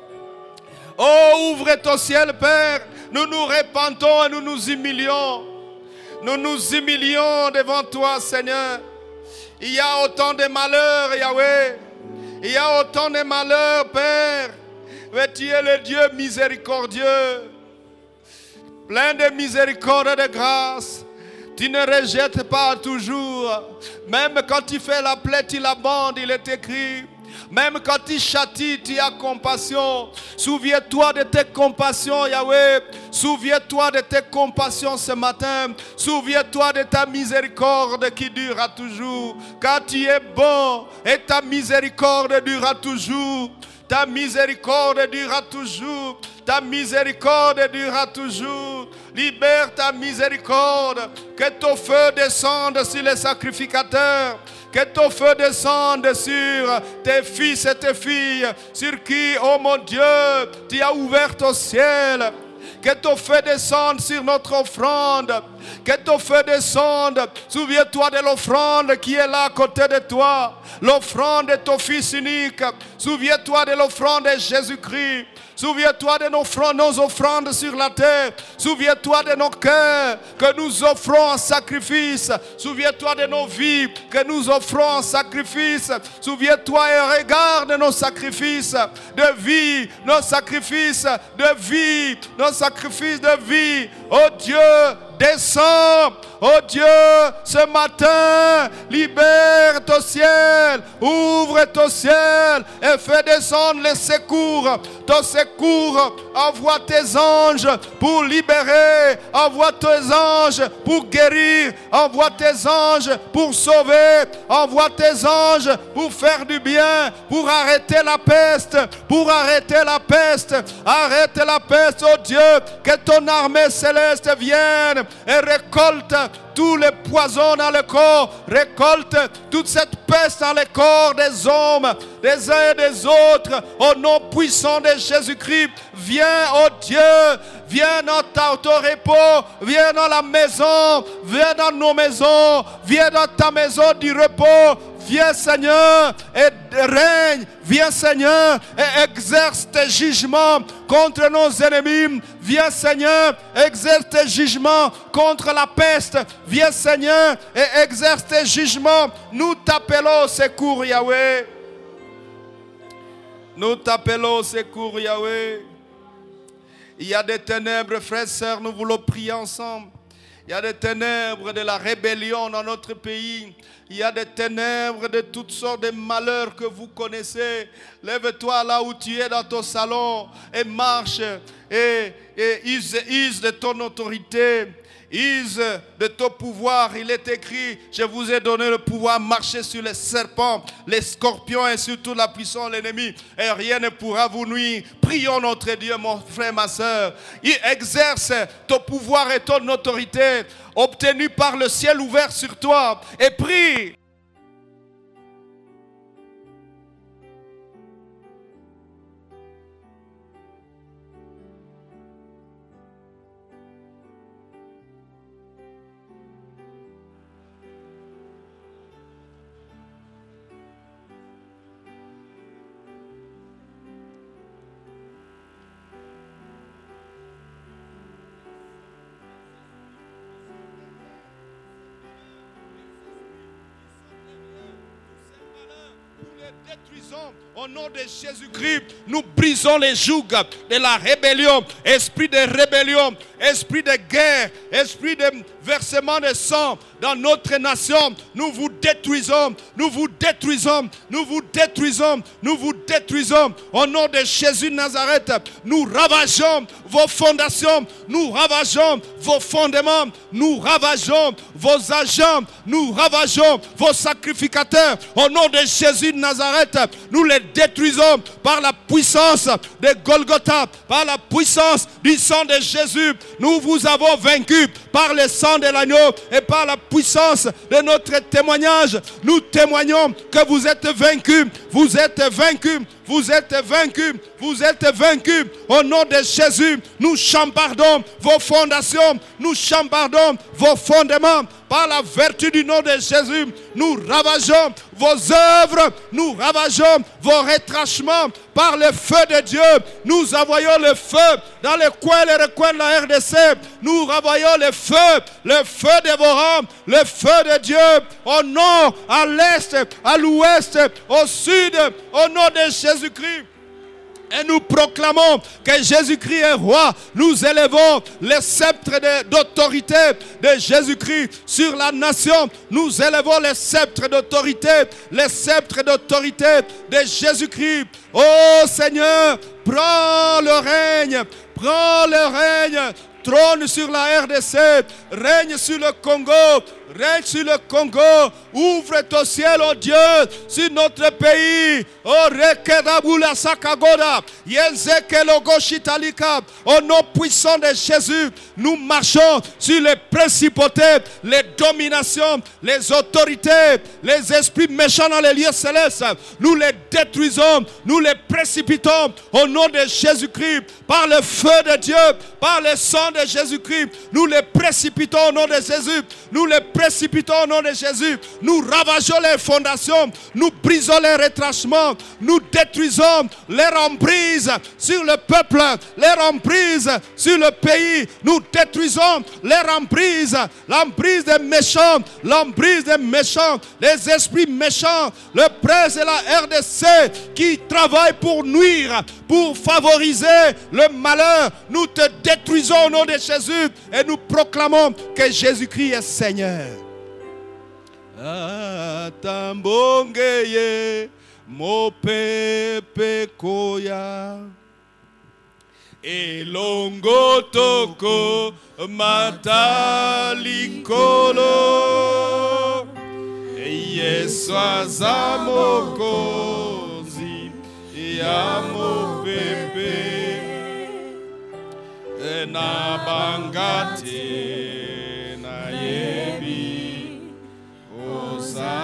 Oh, ouvre ton ciel, Père. Nous nous repentons et nous nous humilions. Nous nous humilions devant toi, Seigneur. Il y a autant de malheurs, Yahweh. Il y a autant de malheurs, Père. Mais tu es le Dieu miséricordieux. Plein de miséricorde et de grâce. Tu ne rejettes pas toujours. Même quand tu fais la plaie, tu l'abandonnes, il est écrit. Même quand tu châties, tu as compassion. Souviens-toi de tes compassions, Yahweh. Souviens-toi de tes compassions ce matin. Souviens-toi de ta miséricorde qui durera toujours. Car tu es bon et ta miséricorde durera toujours. Ta miséricorde durera toujours. Ta miséricorde durera toujours. Libère ta miséricorde. Que ton feu descende sur les sacrificateurs. Que ton feu descende sur tes fils et tes filles. Sur qui, oh mon Dieu, tu as ouvert ton ciel. Que ton feu descende sur notre offrande. Que ton feu descende. Souviens-toi de l'offrande qui est là à côté de toi. L'offrande de ton Fils unique. Souviens-toi de l'offrande de Jésus-Christ. Souviens-toi de nos offrandes, nos offrandes sur la terre. Souviens-toi de nos cœurs que nous offrons en sacrifice. Souviens-toi de nos vies que nous offrons en sacrifice. Souviens-toi et regarde nos sacrifices de vie, nos sacrifices de vie, nos sacrifices de vie. Oh Dieu, descends. Oh Dieu, ce matin, libère ton ciel, ouvre ton ciel et fais descendre les secours. Ton secours, envoie tes anges pour libérer, envoie tes anges pour guérir, envoie tes anges pour sauver, envoie tes anges pour faire du bien, pour arrêter la peste, pour arrêter la peste, arrête la peste, oh Dieu, que ton armée céleste vienne et récolte tous les poisons dans le corps, récolte toute cette peste dans le corps des hommes, des uns et des autres, au nom puissant de Jésus-Christ. Viens, oh Dieu, viens dans ta, ton repos, viens dans la maison, viens dans nos maisons, viens dans ta maison du repos. Viens Seigneur et règne. Viens Seigneur et exerce tes jugements contre nos ennemis. Viens Seigneur, exerce tes jugements contre la peste. Viens Seigneur et exerce tes jugements. Nous t'appelons au secours Yahweh. Nous t'appelons au secours Yahweh. Il y a des ténèbres, frères et sœurs, nous voulons prier ensemble. Il y a des ténèbres de la rébellion dans notre pays. Il y a des ténèbres de toutes sortes de malheurs que vous connaissez. Lève-toi là où tu es dans ton salon et marche et, et use, use de ton autorité. Use de ton pouvoir. Il est écrit, je vous ai donné le pouvoir de marcher sur les serpents, les scorpions et sur toute la puissance de l'ennemi. Et rien ne pourra vous nuire. Prions notre Dieu, mon frère, ma soeur. Il exerce ton pouvoir et ton autorité obtenue par le ciel ouvert sur toi. Et prie. Détruisons au nom de Jésus-Christ. Nous brisons les jougs de la rébellion. Esprit de rébellion, esprit de guerre, esprit de versement de sang dans notre nation, nous vous détruisons, nous vous détruisons, nous vous détruisons, nous vous détruisons. Au nom de Jésus de Nazareth, nous ravageons vos fondations, nous ravageons vos fondements, nous ravageons vos agents, nous ravageons vos sacrificateurs. Au nom de Jésus de Nazareth, nous les détruisons par la puissance de Golgotha, par la puissance du sang de Jésus. Nous vous avons vaincus par le sang de l'agneau et par la puissance de notre témoignage. Nous témoignons que vous êtes vaincus, vous êtes vaincus, vous êtes vaincus, vous êtes vaincus. Au nom de Jésus, nous chambardons vos fondations, nous chambardons vos fondements. Par la vertu du nom de Jésus, nous ravageons vos œuvres, nous ravageons vos retranchements. Par le feu de Dieu, nous envoyons le feu dans les coins et les recoins de la R D C. Nous renvoyons le feu, le feu dévorant, le feu de Dieu au nord, à l'est, à l'ouest, au sud, au nom de Jésus-Christ. Et nous proclamons que Jésus-Christ est roi. Nous élevons le sceptre d'autorité de Jésus-Christ sur la nation. Nous élevons le sceptre d'autorité, le sceptre d'autorité de Jésus-Christ. Oh Seigneur, prends le règne, prends le règne. Trône sur la R D C, règne sur le Congo, règne sur le Congo, ouvre ton ciel, oh Dieu, sur notre pays. Oh Rekedabula Sakagoda, Yenzekelogochitalika, au nom puissant de Jésus, nous marchons sur les principautés, les dominations, les autorités, les esprits méchants dans les lieux célestes. Nous les détruisons, nous les précipitons au nom de Jésus-Christ, par le feu de Dieu, par le sang de Jésus-Christ. Nous les précipitons au nom de Jésus. Nous les précipitons au nom de Jésus. Nous ravageons les fondations. Nous brisons les retranchements. Nous détruisons les emprises sur le peuple, les emprises sur le pays. Nous détruisons les emprises, l'emprise des méchants, l'emprise des méchants, les esprits méchants, le prince et la R D C qui travaillent pour nuire, pour favoriser le malheur. Nous te détruisons au nom de Jésus et nous proclamons que Jésus-Christ est Seigneur. Atambongeye mopepe koya elongo toko matalikolo Yesu azamokozi ya mopepe na bangate na yebi osa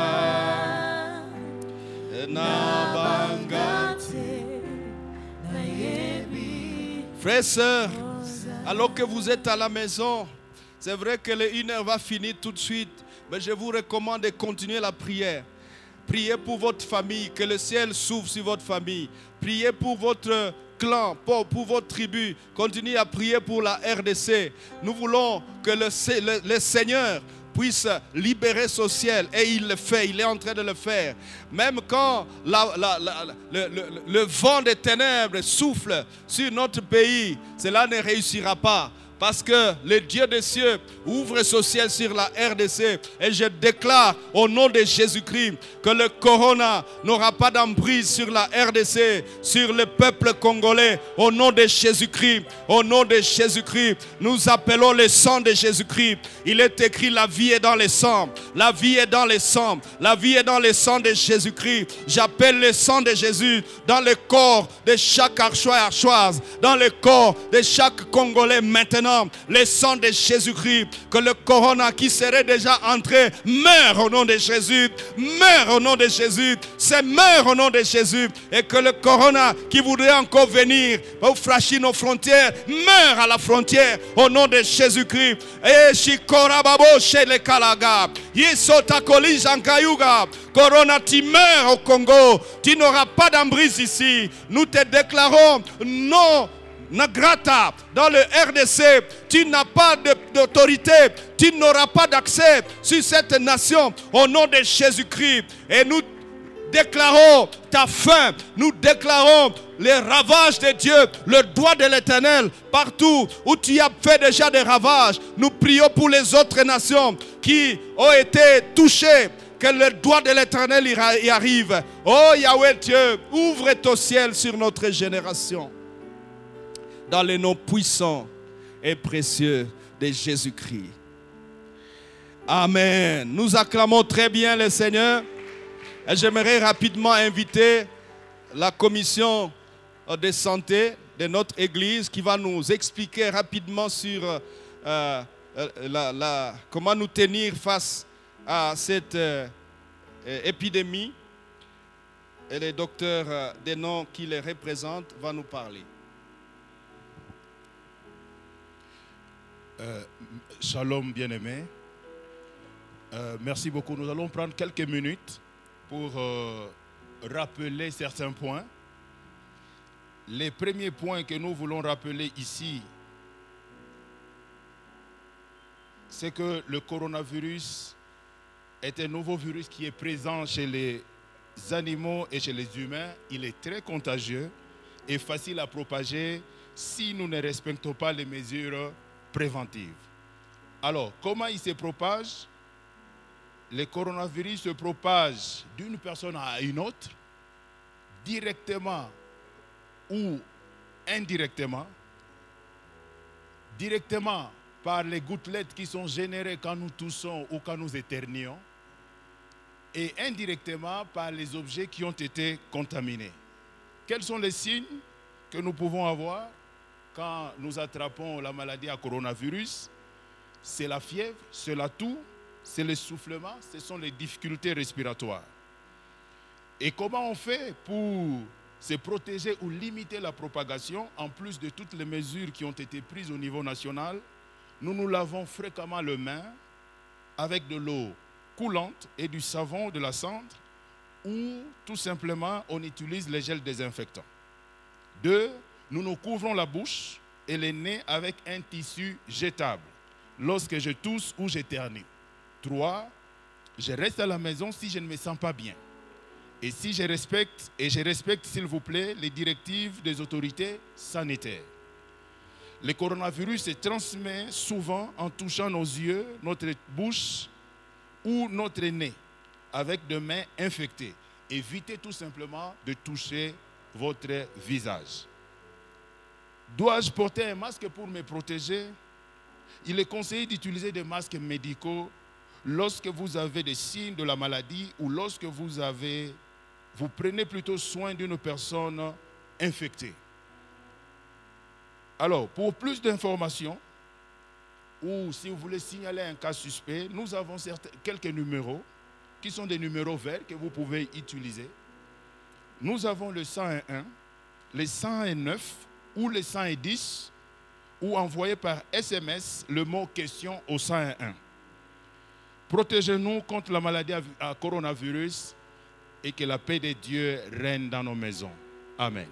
na bangate na yebi. Frères et sœurs, alors que vous êtes à la maison, c'est vrai que le une heure va finir tout de suite, mais je vous recommande de continuer la prière. Priez pour votre famille, que le ciel s'ouvre sur votre famille. Priez pour votre clan, pour, pour votre tribu. Continuez à prier pour la R D C. Nous voulons que le, le, le Seigneur puisse libérer son ciel. Et il le fait, il est en train de le faire. Même quand la, la, la, le, le, le vent des ténèbres souffle sur notre pays, cela ne réussira pas. Parce que le Dieu des cieux ouvre son ciel sur la R D C. Et je déclare au nom de Jésus-Christ que le corona n'aura pas d'emprise sur la R D C, sur le peuple congolais. Au nom de Jésus-Christ, au nom de Jésus-Christ, nous appelons le sang de Jésus-Christ. Il est écrit: la vie est dans le sang. La vie est dans le sang. La vie est dans le sang de Jésus-Christ. J'appelle le sang de Jésus dans le corps de chaque archois et archoise, dans le corps de chaque Congolais maintenant. Le sang de Jésus-Christ, que le corona qui serait déjà entré meurt au nom de Jésus, meurt au nom de Jésus, c'est meurt au nom de Jésus, et que le corona qui voudrait encore venir pour franchir nos frontières meurt à la frontière au nom de Jésus-Christ. Et shikorababo chez les Kalaga, yisotakoli jankayuga, corona, tu meurs au Congo, tu n'auras pas d'emprise ici. Nous te déclarons non. Nagrata, dans le R D C, tu n'as pas d'autorité, tu n'auras pas d'accès sur cette nation au nom de Jésus-Christ. Et nous déclarons ta fin. Nous déclarons les ravages de Dieu, le doigt de l'Éternel. Partout où tu as fait déjà des ravages, nous prions pour les autres nations qui ont été touchées. Que le doigt de l'Éternel y arrive. Oh Yahweh Dieu, ouvre ton ciel sur notre génération. Dans les noms puissants et précieux de Jésus-Christ. Amen. Nous acclamons très bien le Seigneur. Et j'aimerais rapidement inviter la commission de santé de notre église qui va nous expliquer rapidement sur euh, la, la, comment nous tenir face à cette euh, épidémie. Et le docteur euh, des noms qui les représente va nous parler. Euh, shalom bien-aimés. Euh, merci beaucoup. Nous allons prendre quelques minutes pour euh, rappeler certains points. Les premiers points que nous voulons rappeler ici, c'est que le coronavirus est un nouveau virus qui est présent chez les animaux et chez les humains. Il est très contagieux et facile à propager si nous ne respectons pas les mesures préventives. Alors, comment il se propage? Le coronavirus se propage d'une personne à une autre, directement ou indirectement. Directement par les gouttelettes qui sont générées quand nous toussons ou quand nous éternuons. Et indirectement par les objets qui ont été contaminés. Quels sont les signes que nous pouvons avoir quand nous attrapons la maladie à coronavirus? C'est la fièvre, c'est la toux, c'est l'essoufflement, ce sont les difficultés respiratoires. Et comment on fait pour se protéger ou limiter la propagation, en plus de toutes les mesures qui ont été prises au niveau national? Nous nous lavons fréquemment les mains avec de l'eau coulante et du savon de la cendre, ou tout simplement on utilise les gels désinfectants. Deux, nous nous couvrons la bouche et le nez avec un tissu jetable lorsque je tousse ou j'éternue. Trois, je reste à la maison si je ne me sens pas bien. Et si je respecte, et je respecte s'il vous plaît, les directives des autorités sanitaires. Le coronavirus se transmet souvent en touchant nos yeux, notre bouche ou notre nez avec des mains infectées. Évitez tout simplement de toucher votre visage. Dois-je porter un masque pour me protéger? Il est conseillé d'utiliser des masques médicaux lorsque vous avez des signes de la maladie ou lorsque vous avez, vous prenez plutôt soin d'une personne infectée. Alors, pour plus d'informations, ou si vous voulez signaler un cas suspect, nous avons certains, quelques numéros qui sont des numéros verts que vous pouvez utiliser. Nous avons le cent un, le cent neuf ou le cent dix, ou envoyer par S M S le mot question au cent un. Protégez-nous contre la maladie à coronavirus et que la paix de Dieu règne dans nos maisons. Amen.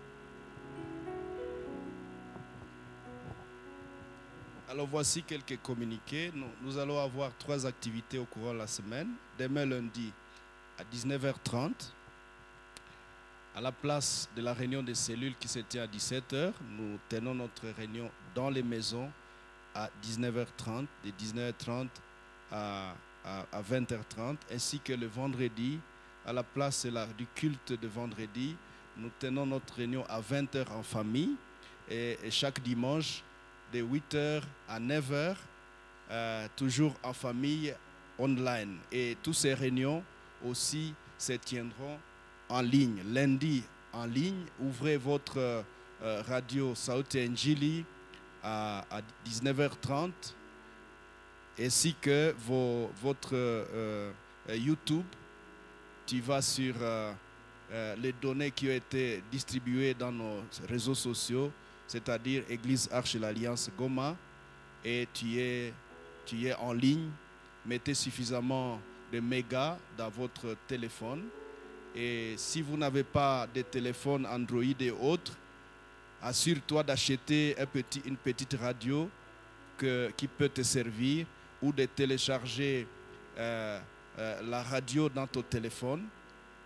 Alors voici quelques communiqués. Nous, nous allons avoir trois activités au courant de la semaine. Demain lundi à dix-neuf heures trente, à la place de la réunion des cellules qui se tient à dix-sept heures, nous tenons notre réunion dans les maisons à dix-neuf heures trente, de dix-neuf heures trente à, à, à vingt heures trente, ainsi que le vendredi, à la place de la, du culte de vendredi, nous tenons notre réunion à vingt heures en famille, et, et chaque dimanche, de huit heures à neuf heures, euh, toujours en famille, online. Et toutes ces réunions aussi se tiendront en ligne. Lundi, en ligne, ouvrez votre euh, radio Sauti Njili à, à dix-neuf heures trente, ainsi que vos, votre euh, YouTube. Tu vas sur euh, euh, les données qui ont été distribuées dans nos réseaux sociaux, c'est-à-dire Église Arche de l'Alliance Goma, et tu es, tu es en ligne. Mettez suffisamment de mégas dans votre téléphone. Et si vous n'avez pas de téléphone Android et autres, assure-toi d'acheter un petit, une petite radio que, qui peut te servir, ou de télécharger euh, euh, la radio dans ton téléphone.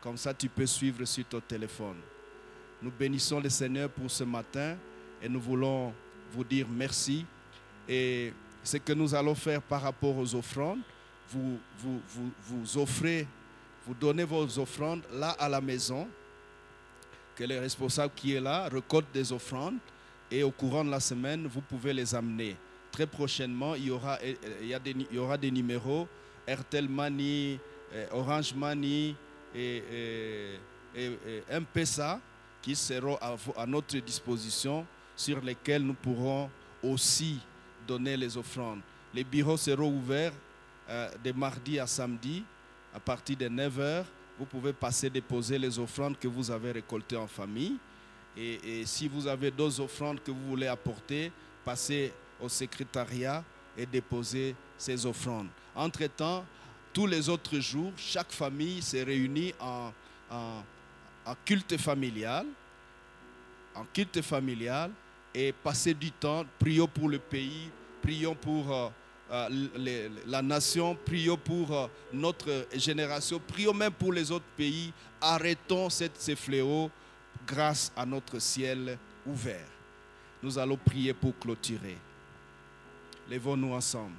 Comme ça, tu peux suivre sur ton téléphone. Nous bénissons le Seigneur pour ce matin et nous voulons vous dire merci. Et ce que nous allons faire par rapport aux offrandes, vous, vous, vous, vous offrez, vous donnez vos offrandes là à la maison, que le responsable qui est là récolte des offrandes et au courant de la semaine, vous pouvez les amener. Très prochainement, il y aura, il y a des, il y aura des numéros Airtel Money, Orange Money et, et, et, et M-Pesa qui seront à, à notre disposition, sur lesquels nous pourrons aussi donner les offrandes. Les bureaux seront ouverts euh, de mardi à samedi à partir de neuf heures. Vous pouvez passer déposer les offrandes que vous avez récoltées en famille. Et, et si vous avez d'autres offrandes que vous voulez apporter, passez au secrétariat et déposez ces offrandes. Entre-temps, tous les autres jours, chaque famille se réunit en, en, en culte familial, en culte familial, et passer du temps, prions pour le pays, prions pour euh, euh, les, la nation, prions pour euh, notre génération, prions même pour les autres pays. Arrêtons cette, ces fléaux grâce à notre ciel ouvert. Nous allons prier pour clôturer. Lèvons-nous ensemble.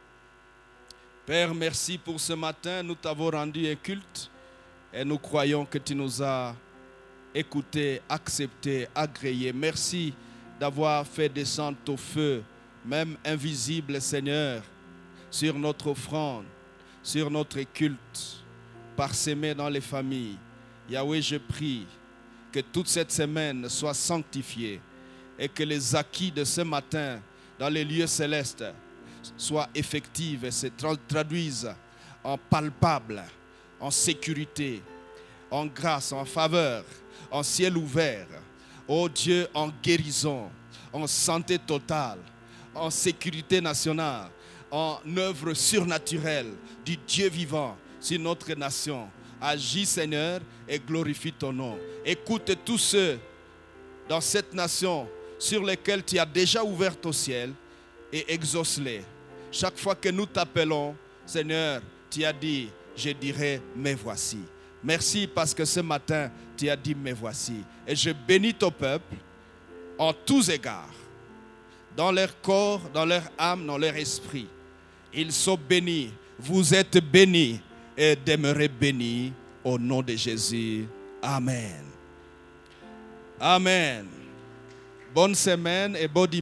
Père, merci pour ce matin. Nous t'avons rendu un culte et nous croyons que tu nous as écoutés, acceptés, agréés. Merci d'avoir fait descendre ton feu, même invisible, Seigneur, sur notre offrande, sur notre culte, parsemé dans les familles. Yahweh, je prie que toute cette semaine soit sanctifiée et que les acquis de ce matin dans les lieux célestes soient effectifs et se traduisent en palpable, en sécurité, en grâce, en faveur, en ciel ouvert. Oh Dieu, en guérison, en santé totale, en sécurité nationale, en œuvre surnaturelle du Dieu vivant sur notre nation. Agis, Seigneur, et glorifie ton nom. Écoute tous ceux dans cette nation sur lesquels tu as déjà ouvert ton ciel et exauce-les. Chaque fois que nous t'appelons, Seigneur, tu as dit, je dirai, me voici. Merci parce que ce matin, tu as dit, me voici. Et je bénis ton peuple en tous égards, dans leur corps, dans leur âme, dans leur esprit. Ils sont bénis. Vous êtes bénis et demeurez bénis au nom de Jésus. Amen. Amen. Bonne semaine et bon dimanche.